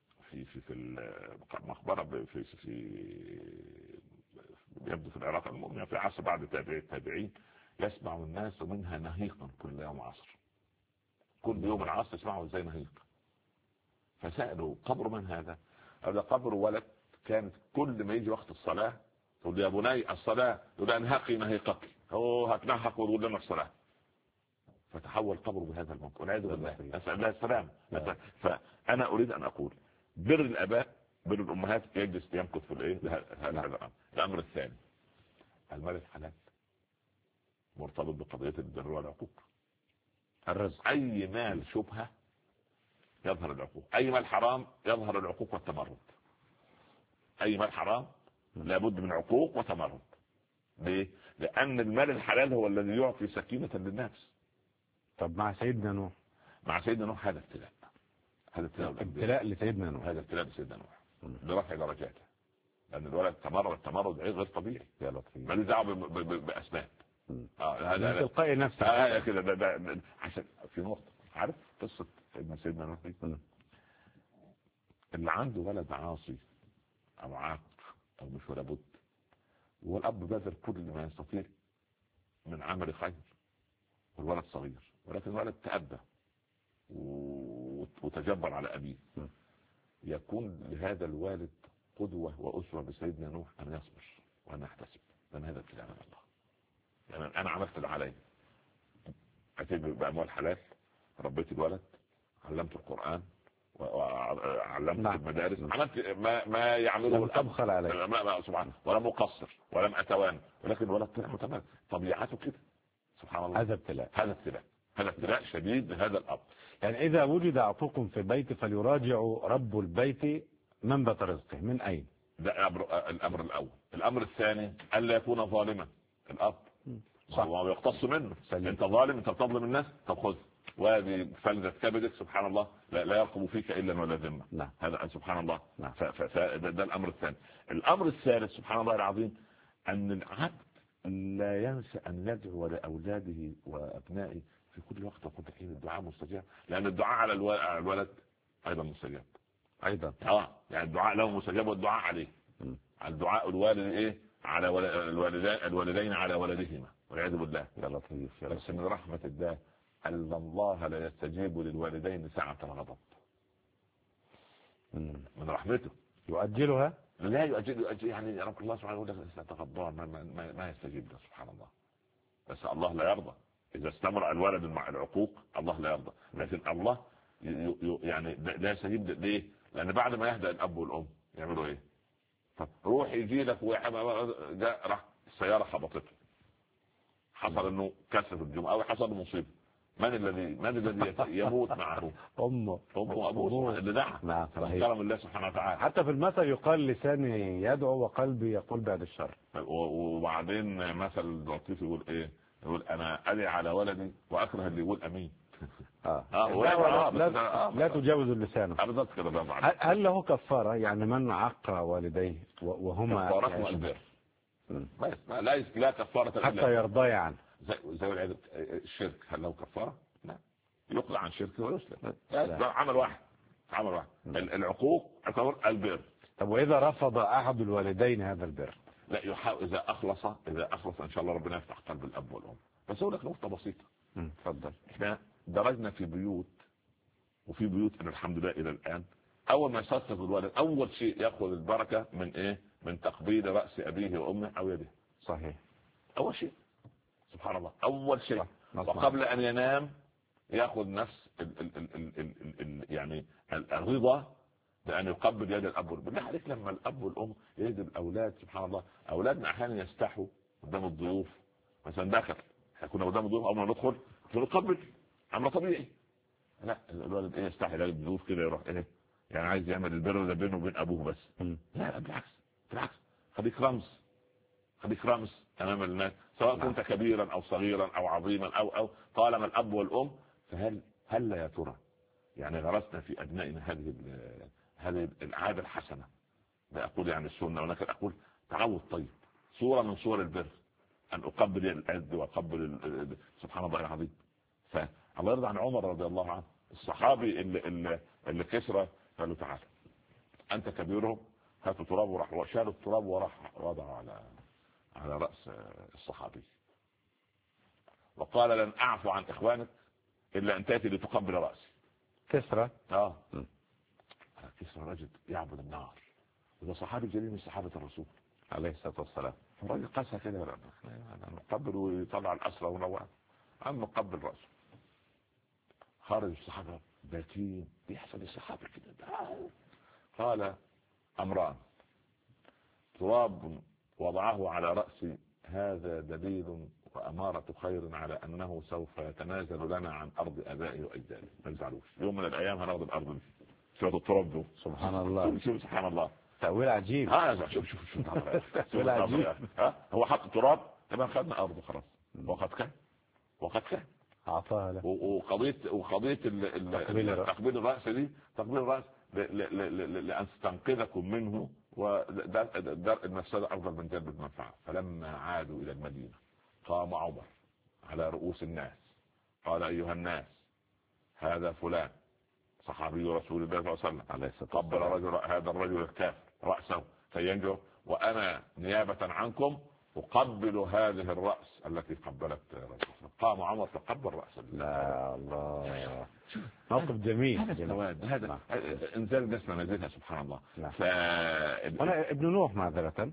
المقبرة يبدو في العراق المؤمنة في عصر بعد التابعين، يسمع الناس منها نهيقا كل يوم عصر. كل يوم العصر يسمعوا زي نهيق. فسألوا قبر من هذا؟ هذا قبر ولد كانت كل ما يجي وقت الصلاة تقول يا بني الصلاة، يقول انهقي نهيقك، هو هتنهق ويقول لنا الصلاة. فتحول قبره بهذا المنطق والعياذ بالله. نسأل الله السلام. فأنا أريد أن أقول بر الاباء بر الامهات يجلس يمكث في الايه هذا الامر. الامر الثاني المال الحلال مرتبط بقضيه البر والعقوق. الرزق. اي مال شبهه يظهر العقوق، اي مال حرام يظهر العقوق والتمرد. اي مال حرام لابد من عقوق وتمرد. ليه؟ لان المال الحلال هو الذي يعطي سكينه للنفس. طب مع سيدنا نوح؟ مع سيدنا نوح هذا ابتلاء. هذا ابتلاء لسيدنا نوح. هذا ابتلاء لسيدنا نوح لرفع درجاته، لان الولد تمرد غير طبيعي. يا لطيف. مالوش دعوه باسباب. هذا تلقائي نفسه كده. ده عشان في نقطه. عارف قصه سيدنا نوح اللي عنده ولد عاصي او عاق او مش ولا بد، والاب بذل كل ما يستطيع من عمل خير والولد صغير، ولكن الولد تأبى وتجبر على أبيه. يكون لهذا الوالد قدوة وأسوة بسيدنا نوح أن يصبر وأن يحتسب، لأن هذا ابتلاء من الله. يعني أنا عملت اللي علي، أتيت بأموال حلال، ربيت الولد، علمت القرآن وعلمت نعم. في المدارس، عملت ما يعمله لم تبخل عليه سبحانه، ولم أقصر ولم أتوانى، ولكن ولد طلع متمرد، طبيعته كده سبحان الله. هذا ابتلاء، هذا ابتلاء شديد لهذا الأب. يعني إذا وجد عقوق في البيت فليراجع رب البيت منبت رزقه من أين. ده الأمر الأول. الأمر الثاني ألا يكون ظالما الأب، هو يقتص منه. أنت ظالم، أنت بتظلم الناس، طب خذ وهذه فلذة كبدك سبحان الله، لا يرقب فيك إلا ولا ذمة. نعم. هذا سبحان الله. نعم. ده الأمر الثاني. الأمر الثالث سبحان الله العظيم، أن العبد لا ينسى أن يدعو لأولاده وأبنائه في كل وقت وكل حين. الدعاء مستجاب، لأن الدعاء على الولد أيضا مستجاب أيضا. يعني الدعاء له مستجاب، والدعاء عليه. الدعاء الوالد إيه على الوالدين على ولدهما والعياذ بالله. يا لطيف يا بس من رحمة الله أن الله لا يستجيب للوالدين ساعة الغضب. من رحمته يؤجلها، لا يؤجل يعني رب الله سبحانه وتعالى سيتغضب ما يستجيب له سبحان الله. بس الله لا يرضى إذا استمر الولد مع العقوق، الله لا يرضى. لكن الله يعني لا يستجيب. ليه؟ لأن بعد ما يهدأ الأب والأم يعملوا إيه؟ طب روح يجي لك جاء راح السيارة خبطته، حصل إنه كسر الجمعة أو حصل مصيبة، من الذي يموت معه؟ أمه وأبوه اللي دعا. نعم. كرم الله سبحانه وتعالى. حتى في المثل يقال لساني يدعو وقلبي يقول بعد الشر. وبعدين مثل لطيف يقول إيه؟ يقول أنا أدعي على ولدي وأكره اللي يقول أمين. لا تجاوز اللسان. بالضبط كده. هل له كفارة؟ يعني من عق والديه وهما كفارة البر لا كفارة حتى يرضى عنه. زي الشرك، هل له كفارة؟ لا، يقلع عن شركه ويسلم. عمل واحد. العقوق يعتبر البر. طب وإذا رفض أحد الوالدين هذا البر؟ لا، يحاول إذا أخلص إن شاء الله ربنا يفتح قلب الأب والأم. بس أقول لك نقطة بسيطة. اتفضل. إحنا درجنا في بيوت، وفي بيوت إن الحمد لله إلى الآن أول ما يصدق الولد أول شيء يأخذ البركة من إيه؟ من تقبيل رأس أبيه وأمه أو يده. صحيح. أول شيء سبحان الله، أول شيء. وقبل أن ينام يأخذ نفس يعني الرضا بأن يقبل يد الأب والأم. بالله عليك لما الأب والأم يجد الأولاد سبحان الله، أولادنا أحيانا يستحوا قدام الضيوف، مثلا دخل كنا قدام الضيوف أول ما ندخل نقبل، أمر طبيعي. لا، الولد إيه يستحي يلاقي الضيوف كده يروح إيه يعني عايز يعمل البر ده بينه وبين أبوه بس. لا بالعكس خليك رمز أمام الناس، سواء كنت كبيرا أو صغيرا أو عظيما أو طالما الأب والأم. فهل يا ترى يعني غرسنا في أبنائنا هذه العادة الحسنة؟ لا أقول يعني السنة، ولكن أقول تعود طيب، صورة من صور البر أن أقبل الأد وأقبل سبحان الله العظيم. فالله يرضى عن عمر رضي الله عنه، الصحابي اللي كسرى قال له تعالى أنت كبيرهم، هاتوا تراب، وراح شالوا التراب وراح وضعه على رأس الصحابي وقال لن أعفو عن إخوانك إلا أن تأتي لتقبل رأسي. كسرى كسرى رجل يعبد النار، وده صحابي جليل من صحابة الرسول عليه الصلاة والسلام. الراجل قاسى كده نقبل ويطلع الأسرى ونوع أما نقبل رأسه. خارج الصحابة باكين، بيحصل الصحابة كده. قال أمران، تراب وضعه على رأسي هذا دليل وأمارة خير على أنه سوف يتنازل لنا عن أرض آبائه وأجداده، ما نزعلوش، يوم من الأيام هناخذ الأرض دي. شوف التراب ده سبحان الله. شوف سبحان الله، تأويل عجيب. شوف تأويل عجيب. هو حط تراب تمام، خدنا أرضه خلاص. وقد كان أعطاها له. وقضية تقبيل الرأس دي، تقبيل الرأس لأن تنقذكم منه ودرء المفسدة أفضل من جلب المنفعة. فلما عادوا إلى المدينة قام عمر على رؤوس الناس قال أيها الناس هذا فلان صحابي رسول الله صلى الله عليه وسلم قبل هذا الرجل الكافر رأسه فينجو، وأنا نيابة عنكم أقبل هذه الرأس التي قبلت رسول. قام عمر فقبل رأس. لا الله، موقف جميل. هذا انزال جسنا نزلها سبحان الله. أنا ابن نوح معذرة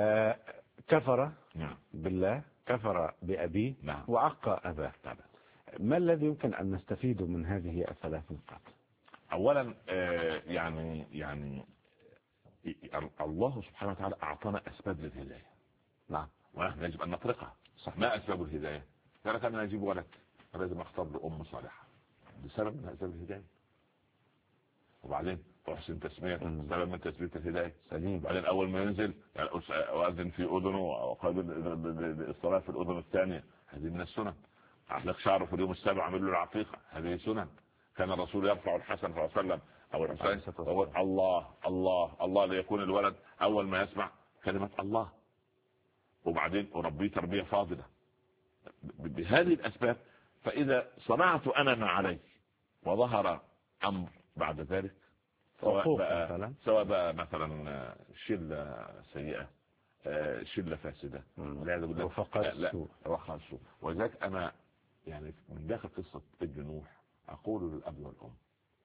كفر بالله، كفر بأبيه وعق أباه. ما الذي يمكن أن نستفيده من هذه الثلاث نقاط؟ اولا يعني الله سبحانه وتعالى اعطانا اسباب للهدايه. نعم. ونحن يجب ان نطرقها. صح. ما اسباب الهدايه؟ قال كان اجيب ولد لازم اختار له ام صالحه، بسبب من اسباب الهدايه. وبعدين احسن تسميه، سبب من تثبيت الهدايه. سليم. بعدين اول ما ينزل يعني اؤذن في اذنه وقابل الصلاه في الاذن الثانيه، هذه من السنن. احلق شعره في اليوم السابع عمل له العقيقه، هذه سنن. كان الرسول يرفع الحسن صلى الله عليه وسلم او الحسين ويقول الله الله الله ليكون الولد اول ما يسمع كلمه الله. وبعدين اربيه تربيه فاضله بهذه الاسباب. فاذا صنعت انا ما علي وظهر امر بعد ذلك، سواء بقى مثلا شله سيئه، شله فاسده، رخاء السوء. وذلك انا يعني من داخل قصه ابن نوح اقول للاب والام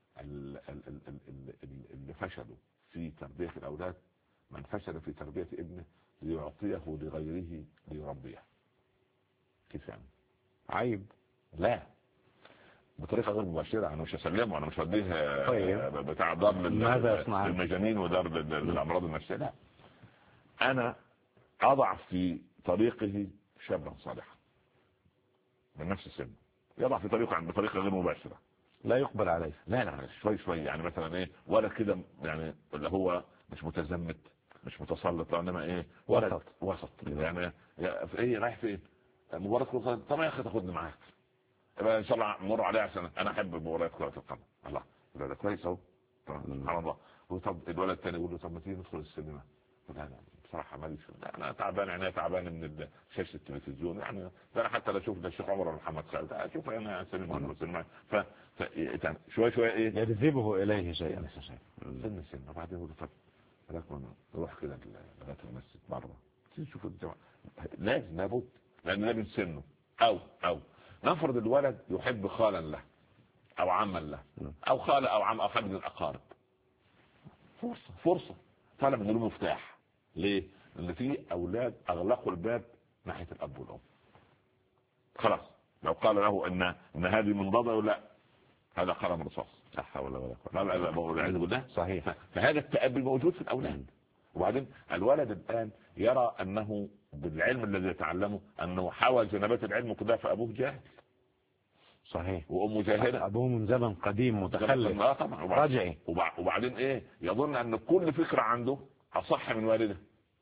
اللي فشلوا في تربيه الاولاد، من فشل في تربيه ابنه ليعطيه لغيره ليربيه. كيف يعني؟ عيب. لا، بطريقه غير مباشره. انا مش هسلمه، انا مش هوديه طيب. بتاع دار للمجانين ودار للامراض النفسيه. لا، انا اضع في طريقه شابا صالحا من نفس السن، يضع في طريقه بطريقه غير مباشره، لا يقبل عليه. لا شوي يعني مثلا ايه، ولا كده يعني اللي هو مش متزمت مش متسلط، انما ايه وسط يعني ايه رايح فين مباراه كره القدم؟ طب يا اخي تاخدني معاك ان شاء الله مر عليه عشان انا احب مباريات كره القدم. الله ده كويس اهو سبحان الله. طب الولد الثاني يقول له طب ما تيجي ندخل السينما؟ لا بصراحه ماليش، انا تعبان يعني تعبان من شاشه التلفزيون يعني. انا حتى لا اشوف الشيخ عمر ولا محمد خالد، اشوف انا سينما شوي ايه يجذبه اليه شيئا سن. وبعدين يقول طب نروح كده لغايه المسجد بره تشوف الجماعه. لابد لان ده من سنه. او نفرض الولد يحب خالا له او عما له او خاله او عم او حد من الاقارب، فرصه طالب من المفتاح. ليه؟ لان في اولاد اغلقوا الباب ناحيه الاب والام. خلاص لو قال له ان هذه منضده يقول لا، هذا قلم رصاص. لا حول ولا قوه. لا والعياذ بالله. صحيح. فهذا التأبي موجود في الاولاد. وبعدين الولد الان يرى انه بالعلم الذي يتعلمه انه حاول جنبات العلم كلها، فابوه جاهل. صحيح. وامه جاهله. ابوه من زمن قديم متخلف. طبعا. رجعي. وبعدين ايه، يظن ان كل فكره عنده اصح من والده.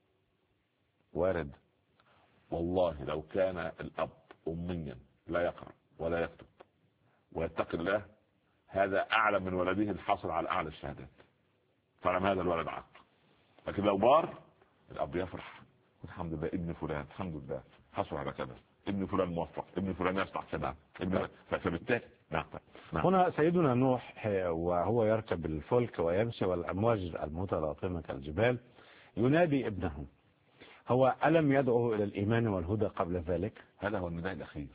وارد. والله لو كان الاب اميا لا يقرأ ولا يكتب ويتقي الله، هذا اعلى من ولده الحاصل على اعلى الشهادات. فلم هذا الولد عاق. لكن لو بار الاب يفرح، الحمد لله ابن فلان الحمد لله حصل على كذا، ابن فلان موفق، ابن فلان يصلح كذا، فبالتالي نعم. هنا سيدنا نوح وهو يركب الفلك ويمشي والامواج المتلاطمه كالجبال ينادي ابنه. هو ألم يدعوه إلى الإيمان والهدى قبل ذلك؟ هذا هو النداء الأخير.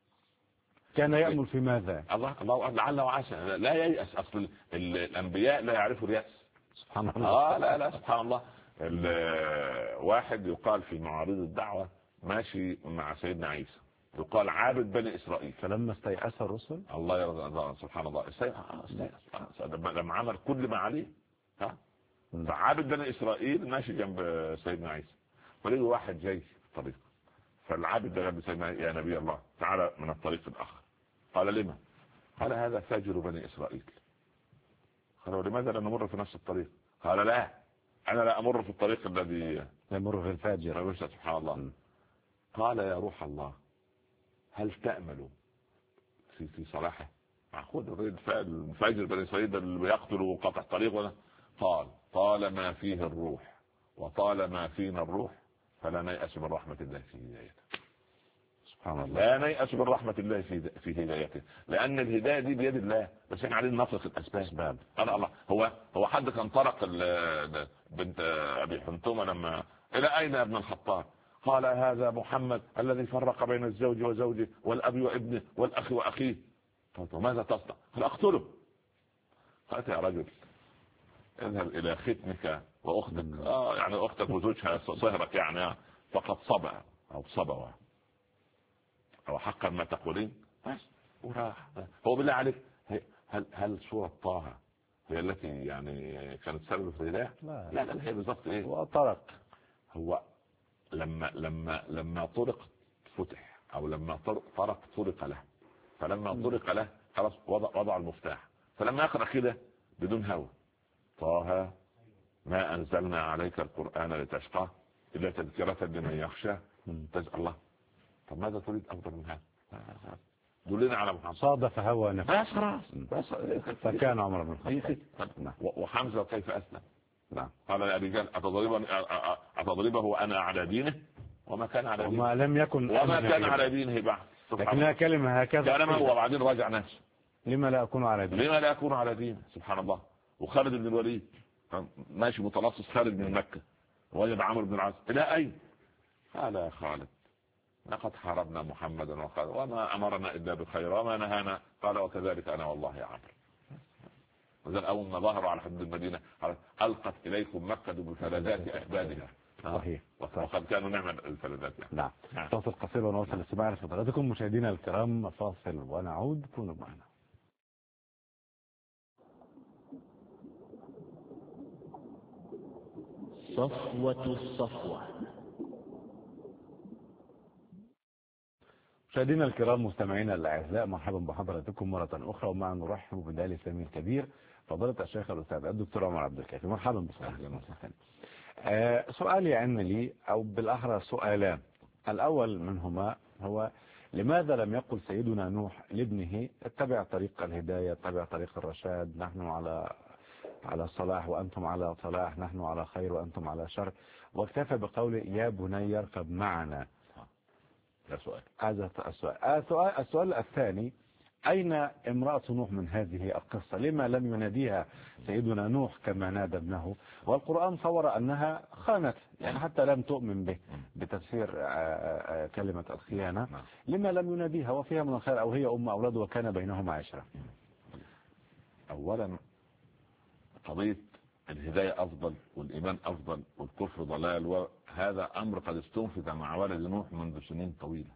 كان يأمل في ماذا؟ الله لعل وعسى. لا ييأس، أصل الأنبياء لا يعرفوا اليأس. سبحان الله. لا سبحان الله. واحد يقال في معارض الدعوة ماشي مع سيدنا عيسى، يقال عابد بني إسرائيل. فلما استيأس الرسل الله يرضى الله سبحان الله لما عمل كل ما عليه فعابد بني إسرائيل ماشي جنب سيدنا عيسى، فلقي واحد جاي في الطريق، فالعابد ده جنب سيدنا يا نبي الله تعالى من الطريق الآخر. قال لما؟ قال هذا فاجر بني إسرائيل. قال ولماذا لا نمر في نفس الطريق؟ قال لا، أنا لا أمر في الطريق الذي يمر في الفاجر. سبحان الله. قال يا روح الله هل تأمل في صلاحه؟ معقول الفاجر بني إسرائيل اللي بيقتل وقطع الطريق ولا؟ قال طالما فيه الروح وطالما فينا الروح فلا نيأس من رحمة الله في هدايته. سبحان الله. لا نيأس من رحمة الله في هدايته، لأن الهداية دي بيد الله، بس احنا علينا نفرق الأسباب. الله هو حد كان طرق بنت أبي حنتمة لما إلى أين يا ابن الخطاب؟ قال هذا محمد الذي فرق بين الزوج وزوجه والأب وابنه والأخ وأخيه. قالت وماذا تصنع؟ قال أقتله. قالت يا رجل اذهب إلى ختمك وأختك يعني أختك وزوجها صهرك يعني فقد صبأ أو صبوا أو حقا ما تقولين. بس وراح. هو بالله عليك هل سورة طه هي التي يعني كانت سبب في الهداية؟ لا هي بالضبط ايه؟ وطرق. هو لما طرق فتح، او لما طرق طرق له، فلما طرق له خلاص وضع المفتاح، فلما يقرأ كده بدون هوى طه ما أنزلنا عليك القرآن لتشقى إلا تذكرة لمن يخشى الله. طب ماذا تريد أفضل من هذا؟ دلنا على محمد. صادف هوى نفسه. بس خلاص بس. فكان عمر بن الخطاب. وحمزة كيف أسلم؟ نعم. قال يا رجال أتضربه وأنا على دينه وما كان على دينه وما لم يكن وما كان على دينه بعد. لكنها كلمة هكذا كلمة وبعدين راجع نفسه. لما لا أكون على دينه؟ لما لا أكون على دينه؟ سبحان الله. وخالد بن الوليد ماشي متلصص خارج من مكة، وجد عمرو بن العاص إلى أين؟ قال يا خالد لقد حاربنا محمدا وقال وما أمرنا إلا بخير وما نهانا. قال وكذلك أنا والله يا عمرو. وذل أول ما ظهروا على حدود المدينة ألقت إليكم مكة بفلذات أكبادها. صحيح. وقد كانوا نعمل الفلذات يعني. نعم. فاصل قصير ونواصل الاستماع لفضلاتكم مشاهدينا الكرام. فاصل ونعود، كونوا معنا. صفوة الصفوة. مشاهدينا الكرام مستمعينا الاعزاء، مرحبا بحضراتكم مرة أخرى، ومع نرحب بالداعي الإسلامي الكبير فضيلة الشيخ الأستاذ الدكتور عمر عبد الكافي. مرحبا بكم. سؤالي عن لي، أو بالأحرى سؤالان. الأول منهما هو لماذا لم يقل سيدنا نوح لابنه اتبع طريق الهداية، اتبع طريق الرشاد، نحن على صلاح وأنتم على صلاح، نحن على خير وأنتم على شر، واكتفى بقوله يا بني اركب معنا. هذا السؤال الثاني، أين امرأة نوح من هذه القصة؟ لما لم يناديها سيدنا نوح كما نادى ابنه؟ والقرآن صور أنها خانت، يعني حتى لم تؤمن به بتفسير كلمة الخيانة. لما لم يناديها وفيها من الخير، أو هي أم أولاده وكان بينهما عشرة؟ أولا قضية الهداية أفضل والإيمان أفضل والكفر ضلال، وهذا أمر قد استنفذ مع ولد نوح منذ سنين طويلة.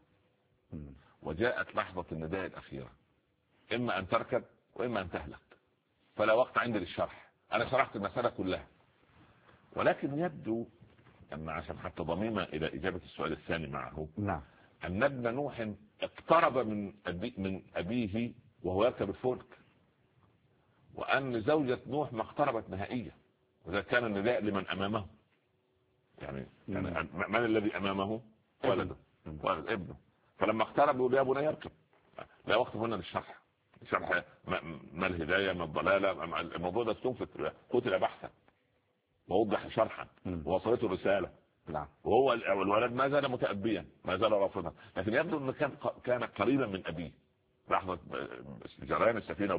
وجاءت لحظة النداء الأخيرة، إما أن تركب وإما أن تهلك، فلا وقت عندي للشرح. أنا شرحت المسألة كلها، ولكن يبدو أن عشان حتى ضميمة إلى إجابة السؤال الثاني معه، نعم، أن ابن نوح اقترب من أبيه وهو يركب الفلك، وأن زوجة نوح ما اقتربت نهائيا، وإذا كان النداء لمن أمامه، يعني من الذي أمامه؟ ولده، ولد ابنه. فلما اقترب يقول يا بني اركب. لا وقت هنا للشرح، شرح ما الهداية ما الضلالة. الموضوع ده استنفذ قتل بحثا ووضح شرحا ووصلته رسالة. نعم. وهو الولد ما زال متأبيا، ما زال رافضا، لكن يبدو أنه كان قريبا من أبيه لحظة جريان السفينة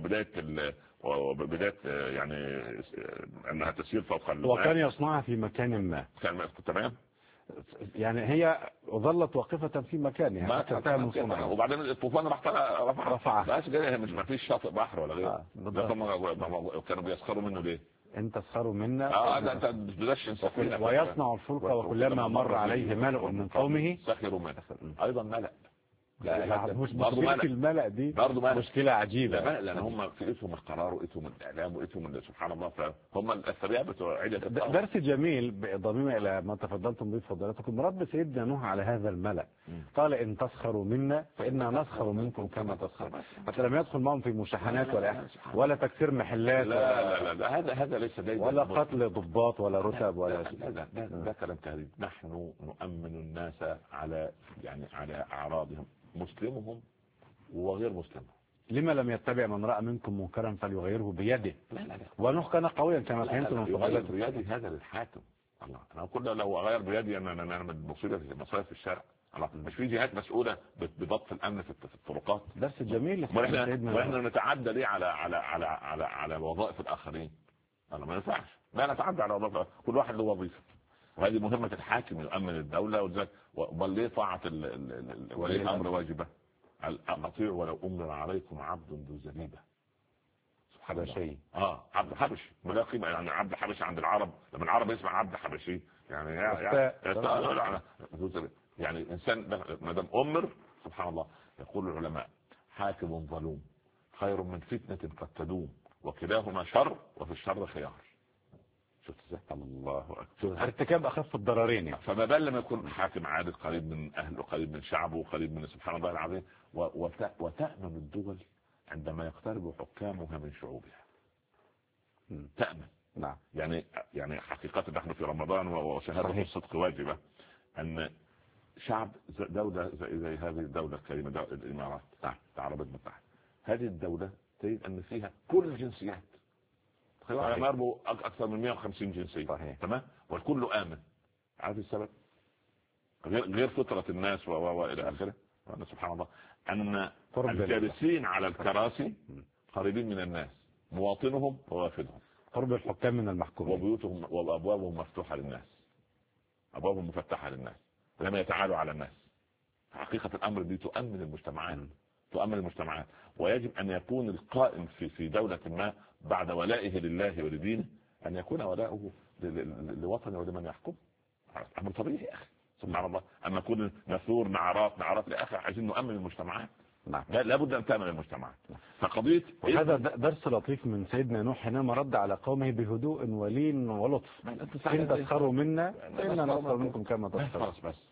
وبداية يعني أنها تسير فوق الماء، وكان يصنعها في مكان ما. كان تمام، يعني هي ظلت واقفة في مكانها حتى انتهى من صنعها، وبعدين الطوفان رفعها. بس كده، مش ما فيش شاطئ بحر ولا غيره. كانوا بيسخروا منه ليه؟ ان تسخروا منا. ده انت بدشن سفينة. ويصنع الفلك وكلما مر عليه ملأ من قومه سخروا منه. ايضا ملأ. لا مش مشكلة الملأ دي، مشكلة عجيبة. لأن هم في اسمهم القرار واسمهم الإعلام واسمهم سبحان الله، فهم الأثرياء بتوع عدة. درس جميل ضميمة إلى ما تفضلتم به فضلاتكم. رد سيدنا نوح على هذا الملأ قال إن تسخروا منا فإنا نسخر منكم كما تسخرون. حتى لم يدخل معهم في مشاحنات ولا تكسير محلات. لا هذا ليس دايما، ولا قتل ضباط ولا رتب ولا ده كلام تهريب. نحن نؤمن الناس على أعراضهم، مسلمهم وغير مسلمهم. لما لم يتبع من رأى منكم منكرا فليغيره بيده؟ لا. ونوح كان قويا كما فهمت من فضلات بيدي. هذا للحاكم. الله، انا كل لو اغير بيدي انا مصيبه في الشارع. الله، مش في جهات مسؤوله بضبط الامن في الطرقات. درس جميل. واحنا نتعدى ليه على وظائف الاخرين؟ انا ما ينفعش. لا نتعدى على وظائف، كل واحد له وظيفه، وهذه مهمة الحاكم يؤمن الدولة. وذلك ليه طاعة ولي الأمر واجبة؟ أطيع ولو أمر عليكم عبد ذو زبيبة. سبحان الله. شيء عبد حبشي ولا قيمة، يعني عبد حبشي عند العرب، لما العرب يسمع عبد حبشي يعني إنسان ما دام أمر. سبحان الله. يقول العلماء حاكم ظلوم خير من فتنة قد تدوم وكلاهما شر وفي الشر خيار. شفت ازاي؟ الله اكبر. ارتكاب اخف الضررين يعني. فما بال لما يكون حاكم عادل قريب من اهله قريب من شعبه قريب من سبحان الله العظيم. وتأمن الدول عندما يقترب حكامها من شعوبها. تأمن. نعم. يعني حقيقة نحن في رمضان وشهادة الصدق واجبة ان شعب دولة زي هذه الدولة الكريمة دولة الامارات العربية المتحدة. هذه الدولة تجد ان فيها كل الجنسيات. يربو اكثر من 150 جنسية. صحيح. تمام. والكل آمن. عارف السبب؟ غير فطرة الناس والى اخره. سبحان الله ان الجالسين على الكراسي قريبين من الناس مواطنهم ووافدهم. قرب الحكام من المحكومين. وبيوتهم وابوابهم مفتوحة للناس. ابوابهم مفتحة للناس. لم يتعالوا على الناس. حقيقة الامر دي تؤمن المجتمعات. تؤمن المجتمعات. ويجب ان يكون القائم في دولة ما بعد ولائه لله ولدينه ان يكون ولاؤه لوطنه ولمن يحكم. امر طبيعي يا اخي. سبحان الله. اما كل نثور نعرات لاخر عايزين نؤمن المجتمعات. نعم. لابد ان تأمن المجتمعات. فقضية هذا درس لطيف من سيدنا نوح حينما رد على قومه بهدوء ولين ولطف. إن تسخروا منا فإنا نسخر منكم كما تسخرون.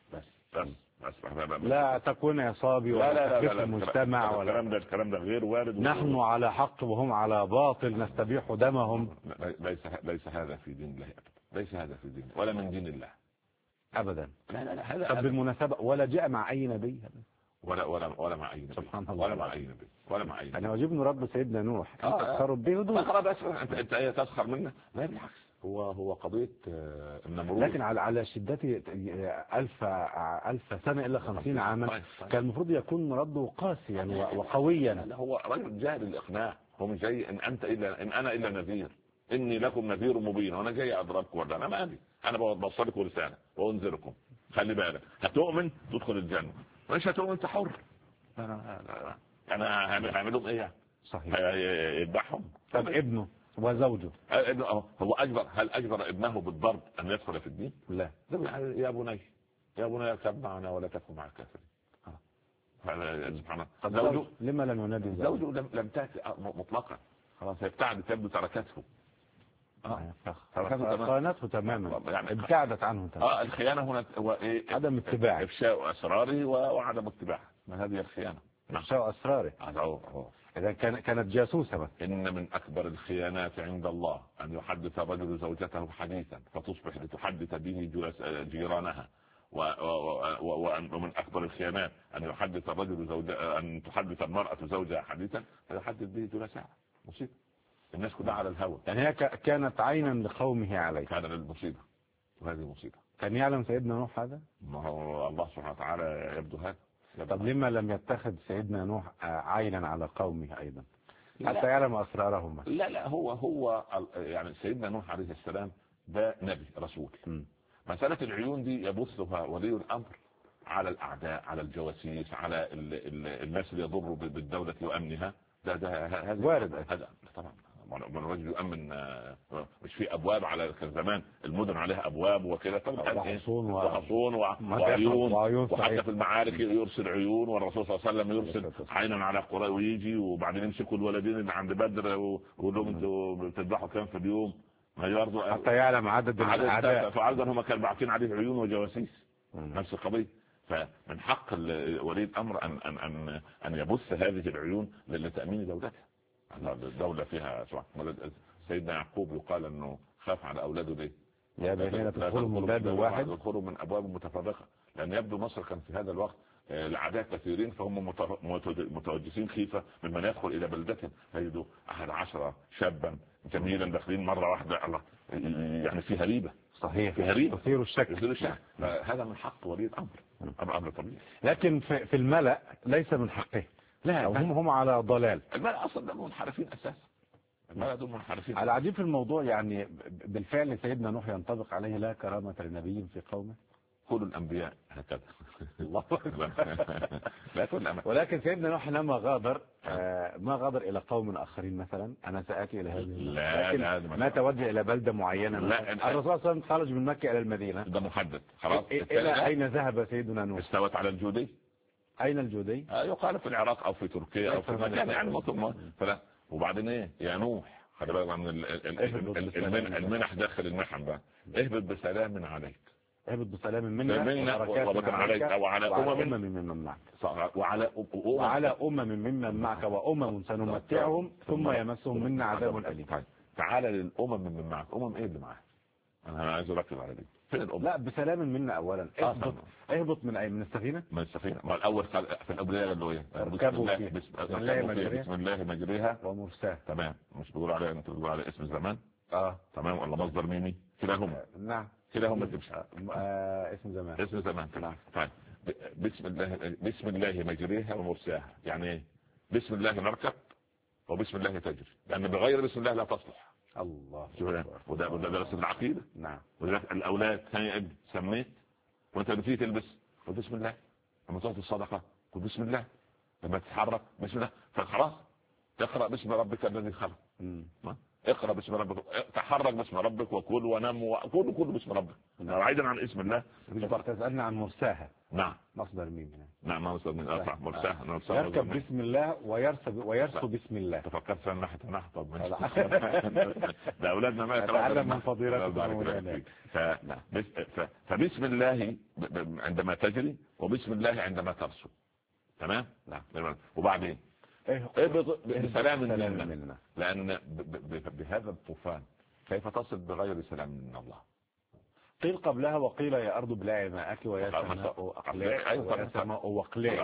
بس لا تكون عصابي ولا تكلف المجتمع ولا الكلام ده غير وارد. نحن على حق وهم على باطل نستبيح دمهم. ليس هذا في دين الله أبدا. ليس هذا في دين ولا من دين الله أبدا. لا هذا. طب بالمناسبة ولا جاء مع أي نبي ولا مع أي نبي. سبحان الله. ولا مع أي نبي. ولا مع أي نبي. يعني واجبنا رب سيدنا نوح تسخروا بهدوء. بس أنت تسخر منا. لا بالعكس. هو قضية النمرود. لكن على شدته 1000 سنة إلا 50 عاما. كان المفروض يكون رده قاسيا وقويا. هو رجل جاهل الإقناع. هو مش جاي إن أنا إلا نذير. إني لكم نذير مبين. وأنا جاي أضربكم ولا أنا مالي. أنا بوصلكم رسالة وأنذركم. خلي بالك. هتؤمن تدخل الجنة. مش هتؤمن أنت حر. أنا هعملهم إيه؟ صحيح. يذبحهم. طب ابنه وزوجه هو هل أجبر ابنه بالضرب أن يدخل في الدين؟ لا. يا بني اركب معنا ولا تكن مع الكافرين. سبحان الله. زوجه لما لم ينادي زوجه لم تأتي مطلقا. خلاص ابتعدت يبدو تركته. خانته تماما. يعني ابتعدت عنه تماما. الخيانة هنا هو ايه؟ عدم اتباع. افشاء اسراره وعدم اتباع. ما هذه الخيانة. افشاء اسراره. إذا كانت جاسوسة بس. إن من أكبر الخيانات عند الله أن يحدث الرجل زوجته حديثا فتصبح لتحدث به جيرانها. ومن أكبر الخيانات أن يحدث الرجل أن تحدث المرأة زوجها حديثا فيحدث به جلساء. مصيبة. الناس كلها على الهوى. يعني هي كانت عينا لقومه عليه. كان للمصيبة. وهذه مصيبة. كان يعلم سيدنا نوح هذا؟ ما هو الله سبحانه وتعالى يبدو هذا. طب لما لم يتخذ سيدنا نوح عينا على قومه أيضا حتى يعلم أسرارهم؟ لا هو يعني سيدنا نوح عليه السلام ده نبي رسول. مسألة العيون دي يبثها ولي الأمر على الأعداء على الجواسيس على الناس اللي يضروا بالدولة وأمنها. هذا وارد. هذا طبعا من الرجل يؤمن. مش في ابواب على كان زمان المدن عليها ابواب وكذا طبعا وحصون وعيون وحتى في المعارك يرسل عيون. والرسول صلى الله عليه وسلم يرسل عينا على قرى ويجي وبعدين يمسكوا الولدين اللي عند بدر ويقول لهم انتوا بتذبحوا كام في اليوم حتى يعلم عدد الاعداء. فعاده هم كانوا باعتين عليه عيون وجواسيس. نفس القضيه. فمن حق ولي الامر ان يبث هذه العيون لتامين دولته. الدولة فيها سيدنا يعقوب يقال انه خاف على اولاده ليه؟ يا بنينا تدخلوا من باب واحد يدخلوا من ابواب متفرقة. لان يبدو مصر كان في هذا الوقت الاعداء كثيرين فهم متوجسين خيفة ممن يدخل الى بلدتهم فيجدوا 11 شابا جميلا داخلين مرة واحدة. الله يعني فيها ريبة. صحيح. فيها ريبة. تثير الشك. هذا من حق ولي الامر. امر طبيعي. لكن في الملأ ليس من حقه. لا هم على ضلال. الملأ اصلا ده منحرفين اساسا. الملأ دول منحرفين. العجيب في الموضوع يعني بالفعل سيدنا نوح ينطبق عليه لا كرامة لنبي في قومه. كل الانبياء هكذا. الله لا كل الانبياء. ولكن سيدنا نوح لما غادر ما غادر الى قوم اخرين مثلا. انا ساتي الى هذه. لا ما توجه الى بلده معينه. لا الرسول صلى الله عليه وسلم خرج من مكه الى المدينه. ده محدد خلاص. الى اين ذهب سيدنا نوح؟ استوت على الجودي. أين الجودي؟ يقال في العراق او في تركيا او في مكان يعني ممكن. فلا وبعدين ايه يا نوح، خلي بالك من المنح داخل المحن بقى. اهبط بسلام عليك، اهبط بسلام منا وبركات عليك وعلى أمم ممن معك، وعلى ممن معك وأمم سنمتعهم ثم يمسهم منا عذاب أليم. تعالى للأمم من معك. ايه اللي معك؟ انا عايز اركز على دي. فين الأمم؟ لا بسلام منا اولا. اهبط من السفينه. ما الاول في الابديه اللي هو ايه؟ بسم الله مجريها ومرساها. تمام. مش بيقول عليها، انت بتقول على اسم زمان تمام ولا مصدر ميمي؟ كلاهما. نعم كلاهما تمشي. اسم زمان نعم. طيب بسم الله مجريها ومرساها يعني ايه؟ بسم الله نركب وبسم الله تجري، لان بغير بسم الله لا تصلح. الله. وده درس العقيده. نعم. وذلك الاولاد ثاني ابن سميت وانت بتيجي تلبس قل بسم الله، لما تعطي الصدقه قل بسم الله، لما تتحرك بسم الله، فخلاص تقرا باسم ربك الذي خلق. اقرا باسم ربك، تحرك باسم ربك، وكل ونم وكل باسم ربك. بعيدا عن اسم الله. تسالنا عن مرساها. نعم. مصدر ميم. نعم مصدر ميم. مرساها. يركب بسم الله ويرسو بسم الله. تفكرت في الناحيه طب ده اولادنا ما يتعلم من فضيلتك. فبسم الله عندما تجري وبسم الله عندما ترسو. تمام. نعم. وبعدين بسلام منا، لأن بهذا الطوفان كيف تصل بغير سلام من الله؟ قيل قبلها وقيل يا أرض ابلعي ماءك ويا سماء واقلعي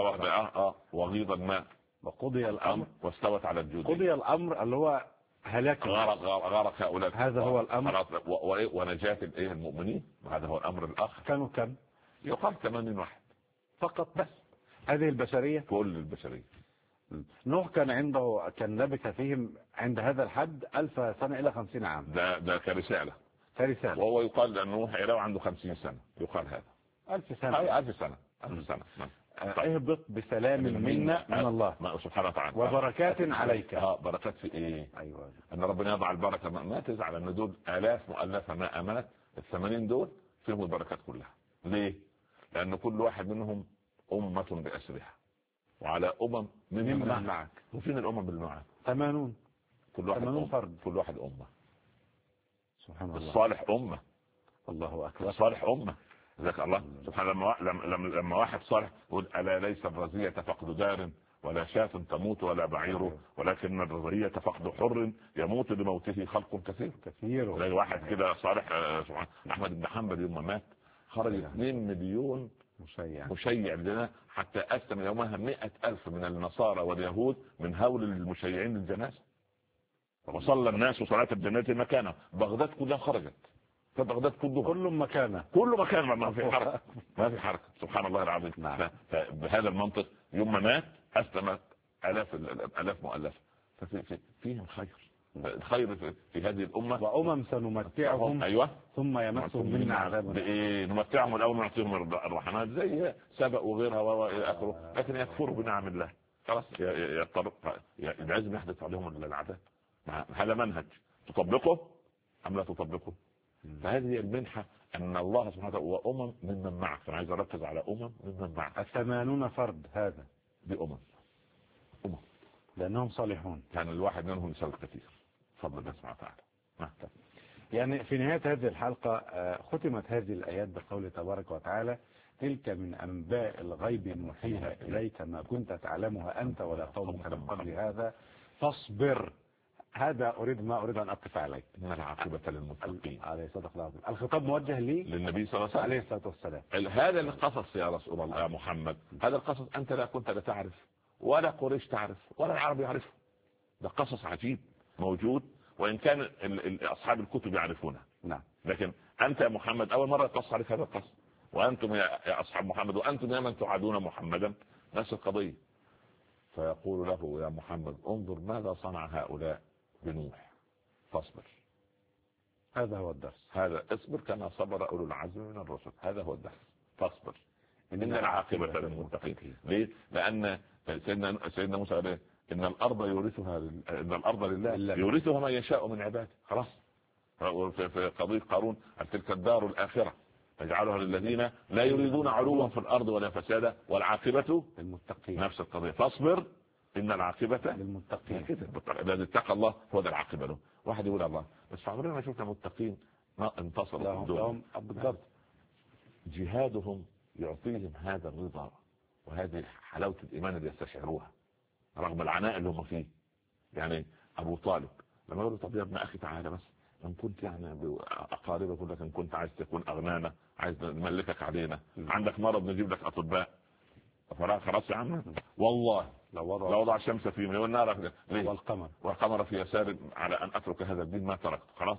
وغيض الماء وقضي الأمر واستوت على الجود. قضي الأمر اللي هو هلاك غرق هؤلاء. هذا هو الأمر. ونجاة المؤمنين. هذا هو الأمر الآخر. كانوا كم؟ يقال 80 واحد فقط بس. هذه البشرية كل البشرية. نوح كان لبث فيهم عند هذا الحد 1000 سنة إلى 50 عام. ده كرسالة. وهو يقال أن نوح عنده 50 سنة. يقال هذا 1000 سنة. 1000 سنة. 1000 سنة. اهبط بسلام منا من الله سبحانه وتعالى وبركات عليك. بركات في ايه؟ ايوه. ان ربنا يضع البركة. ما تزعل ان دول آلاف مؤلفة ما امنت. 80 دول فيهم البركات كلها. ليه؟ لان كل واحد منهم أمة بأسرها وعلى ممن معك. وفين الأمم اللي معك؟ 80. كل واحد 80 فرد. كل واحد أمة. سبحان الله. الصالح أمة. الله أكبر. الصالح أمة. ذاك الله سبحانه. لما واحد صالح يقول ألا ليس الرزية فقد دار ولا شاة تموت ولا بعير ولكن الرزية فقد حر يموت لموته خلق كثير. زي واحد كده صالح سبحان أحمد بن حنبل يوم مات خرج 2 مليون مشيع لنا، حتى أسلم يومها 100,000 من النصارى واليهود من هول المشيعين للجنازة. وصلى الناس صلاة الجنازة مكانه. بغداد كلها خرجت. فبغداد كل مكان ما في حركة. سبحان الله العظيم. فبهذا المنطق يوم ما مات أسلمت آلاف مؤلفة. ففيهم خير في هذه الأمة. وأمم سنمتعهم. أيوة. ثم يمسهم منا عذاب. نمتعهم الأول ونعطيهم الرحمات زي سبأ وغيرها وإلى آخره، لكن يكفروا بنعم الله خلاص لازم يحدث عليهم العذاب. هذا منهج تطبقه أم لا تطبقه. فهذه المنحة أن الله سبحانه وتعالى وأمم ممن معك. أنا عايز أركز على ممن معك. 80 فرد هذا بأمم لأنهم صالحون. كان الواحد منهم يسوي كثير. فضل الله سبحانه وتعالى. يعني في نهاية هذه الحلقة ختمت هذه الآيات بقول تبارك وتعالى تلك من أنباء الغيب نوحيها إليك ما كنت تعلمها أنت ولا قومك من قبل هذا فاصبر. هذا ما أريد أن أقف عليه. إن العاقبة للمتقين. عليه الصلاة والسلام. الخطاب موجه لي للنبي صلى الله عليه الصلاة والسلام. هذا القصص يا رسول الله يا محمد، هذا القصص أنت لا كنت تعرف ولا قريش تعرف ولا العرب يعرفه. ده قصص عجيب موجود، وإن كان أصحاب الكتب يعرفونه. نعم. لكن أنت يا محمد أول مرة تصل عليك هذا القصص، وأنتم يا أصحاب محمد وأنتم يا من تعادون محمدا نفس القضية. فيقول له يا محمد انظر ماذا صنع هؤلاء بنوح فاصبر. هذا هو الدرس. هذا اصبر كما صبر أولو العزم من الرسل. هذا هو الدرس. فاصبر إن العاقبة للمتقين. ليه؟ لأن سيدنا موسى قال إن الأرض لله يورثها من يشاء من عباده. خلاص. في قضية قارون تلك الدار الآخرة يجعلها للذين لا يريدون علوا في الارض ولا فسادا والعاقبه للمتقين. نفس القضيه، فاصبر ان العاقبه للمتقين. الذي اتقى الله هو ده العاقبه له. واحد يقول الله بس عمرنا ما شفنا متقين انتصروا في الدنيا. بالضبط. جهادهم يعطيهم هذا الرضا وهذه حلاوه الايمان اللي يستشعروها رغم العناء اللي هم فيه. يعني ابو طالب لما يقول له طب يا ابن اخي تعالى بس ان كنت يعني اقاربك يقول لك ان كنت عايز تكون اغنانا عايز نملكك علينا عندك مرض نجيب لك اطباء خلاص يا عم والله لو وضع الشمس في يمين والنار والقمر في يسار على ان اترك هذا الدين ما تركت. خلاص.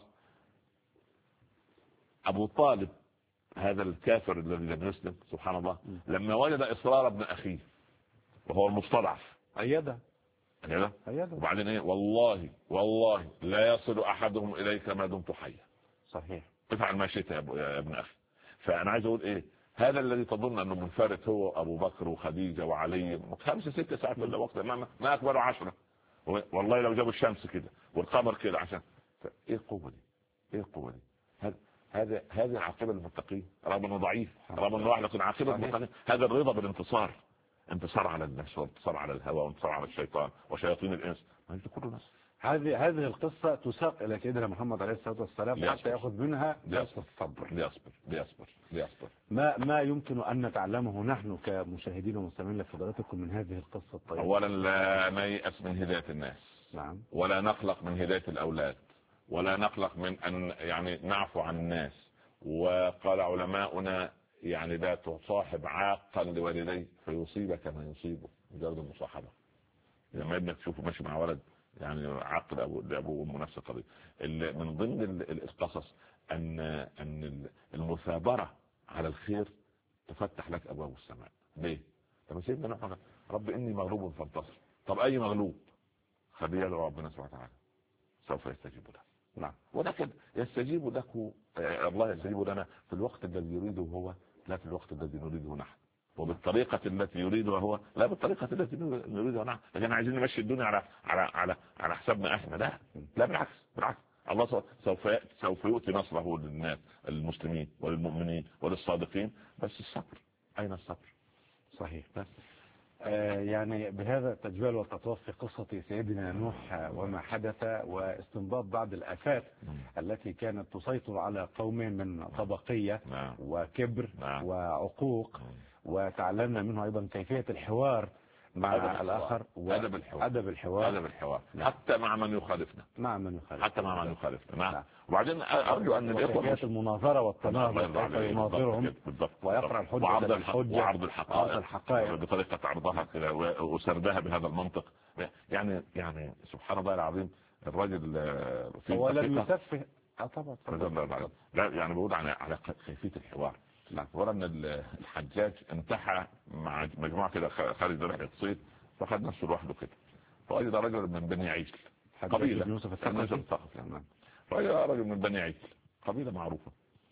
ابو طالب هذا الكافر الذي لم يسلم سبحان الله لما وجد اصرار ابن اخيه وهو المستضعف أيده. وبعدين ايه والله لا يصل احدهم اليك ما دمت حيا. صحيح. افعل ما شئت يا ابن اخي. فانا عايز اقول ايه هذا الذي تظن انه منفرد هو ابو بكر وخديجه وعلي 5-6 ساعات في الوقت ما اكبر 10 والله لو جابوا الشمس كده والقمر كده عشان ايه القوه دي هذه العاقبه للمتقين رغم انه ضعيف رغم انه واحد لكن عاقبه المتقين هذا الرضا بالانتصار. انتصار على النفس وانتصار على الهوى وانتصار على الشيطان وشياطين الانس. ما انت كل الناس هذه القصة تساق إلى سيدنا محمد عليه الصلاة والسلام حتى يأخذ منها درس الصبر. ليصبر. ما يمكن أن نتعلمه نحن كمشاهدين ومستمعين لفضلاتكم من هذه القصة الطيبة؟ أولا لا نيأس من هداية الناس. نعم. ولا نقلق من هداية الأولاد ولا نقلق من أن يعني نعفو عن الناس. وقال علماؤنا يعني لا تصاحب عاقا لوالديه فيصيبك ما يصيبه مجرد المصاحبة. لما ابنك تشوفه ماشي مع ولد يعني عقل ابوه وامه نفس القضيه. من ضمن القصص ان المثابره على الخير تفتح لك ابواب السماء. ليه؟ طب سيدنا نوح رب اني مغلوب فانتصر. طب اي مغلوب؟ خليه يدعو ربنا سبحانه وتعالى سوف يستجيب له. نعم. ولكن يستجيب لك الله يستجيب لنا في الوقت الذي يريده هو لا في الوقت الذي نريده نحن وبالطريقة التي يريدها هو لا بالطريقة التي نريدها نحن. لكن عايزين نمشي الدنيا على حسابنا احنا. لا بالعكس الله سوف يؤتي نصره للناس المسلمين وللمؤمنين وللصادقين بس الصبر. اين الصبر؟ صحيح. بس يعني بهذا التجوال والتطوف في قصة سيدنا نوح وما حدث واستنباط بعض الآفات التي كانت تسيطر على قوم من طبقية وكبر وعقوق. وتعلمنا منه أيضا كيفية الحوار مع الآخر وأدب الحوار. حتى مع من يخالفنا. نعم. وبعدين أرجو أن الإخوة كيفية المناظرة والتناظر يناظرهم ويقرأ الحجة وعرض الحقائق بطريقة عرضها وسردها بهذا المنطق. يعني سبحان الله العظيم الرجل هو لم يسفه طبعا. لا يعني بقول على كيفية الحوار. ورا ان الحجاج انتحى مع مجموعه كده خارج رحله صيد فخد نفسه لوحده كده فوجد رجل من بني عيسل قبيله يوسف الثقفي. فوجد رجل من بني عيسل قبيله معروفه.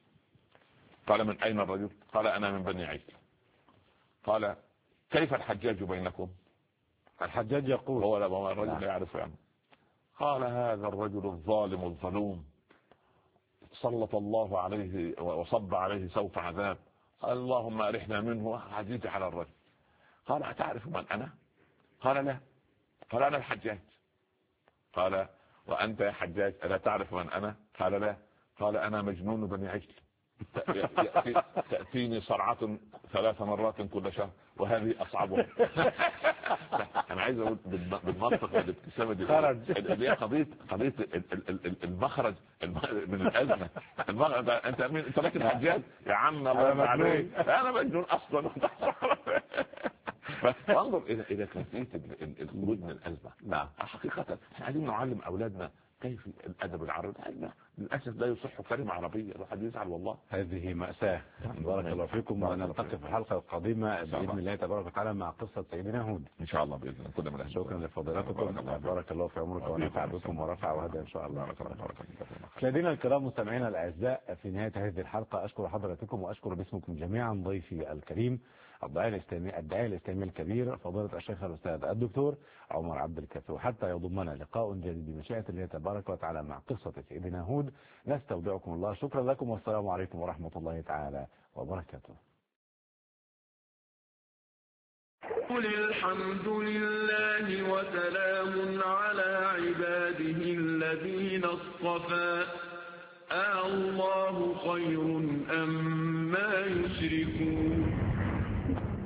قال من اين الرجل؟ قال انا من بني عيسل. قال كيف الحجاج بينكم؟ الحجاج يقول هو الرجل لا يعرف يعني. قال هذا الرجل الظالم الظلوم سلط الله عليه وصب عليه سوط عذاب. قال اللهم أرحنا منه عزيز على الرجل. قال أتعرف من أنا؟ قال لا. قال أنا الحجاج. قال وأنت يا حجاج ألا تعرف من أنا؟ قال لا. قال أنا مجنون بني عجل تأتيني صرعة 3 مرات كل شهر وهذه أصعبها. أنا عايز أقول بالمنطق والابتسامة دي قضية المخرج من الأزمة. أنت لكن حجاج يا عم أنا مجنون أصلا. فانظر إلى كيفية الخروج من الأزمة. نعم. حقيقة احنا عايزين نعلم أولادنا كيف الأدب العربي. للأسف لا يصح كلمة عربية الواحد يزعل والله. هذه مأساة. بارك الله فيكم ونلتقي في الحلقة القادمة بإذن الله تبارك وتعالى مع قصة سيدنا هود إن شاء الله بإذن الله. كل من شكرا لفضيلتكم. بارك الله في عمرك ونفع بكم ورفع وهدى إن شاء الله. مشاهدينا الكرام مستمعينا الأعزاء في نهاية هذه الحلقة أشكر حضراتكم وأشكر باسمكم جميعا ضيفي الكريم الداعية الإسلامي الكبير فضيلة الشيخ الأستاذ الدكتور عمر عبد الكافي. وحتى يضمنا لقاء جديد بمشيئة الله تبارك وتعالى مع قصة سيدنا هود، نستودعكم الله. شكرا لكم والسلام عليكم ورحمة الله تعالى وبركاته. قل الحمد لله وسلام على عباده الذين اصطفى الله خير أم ما يشركون.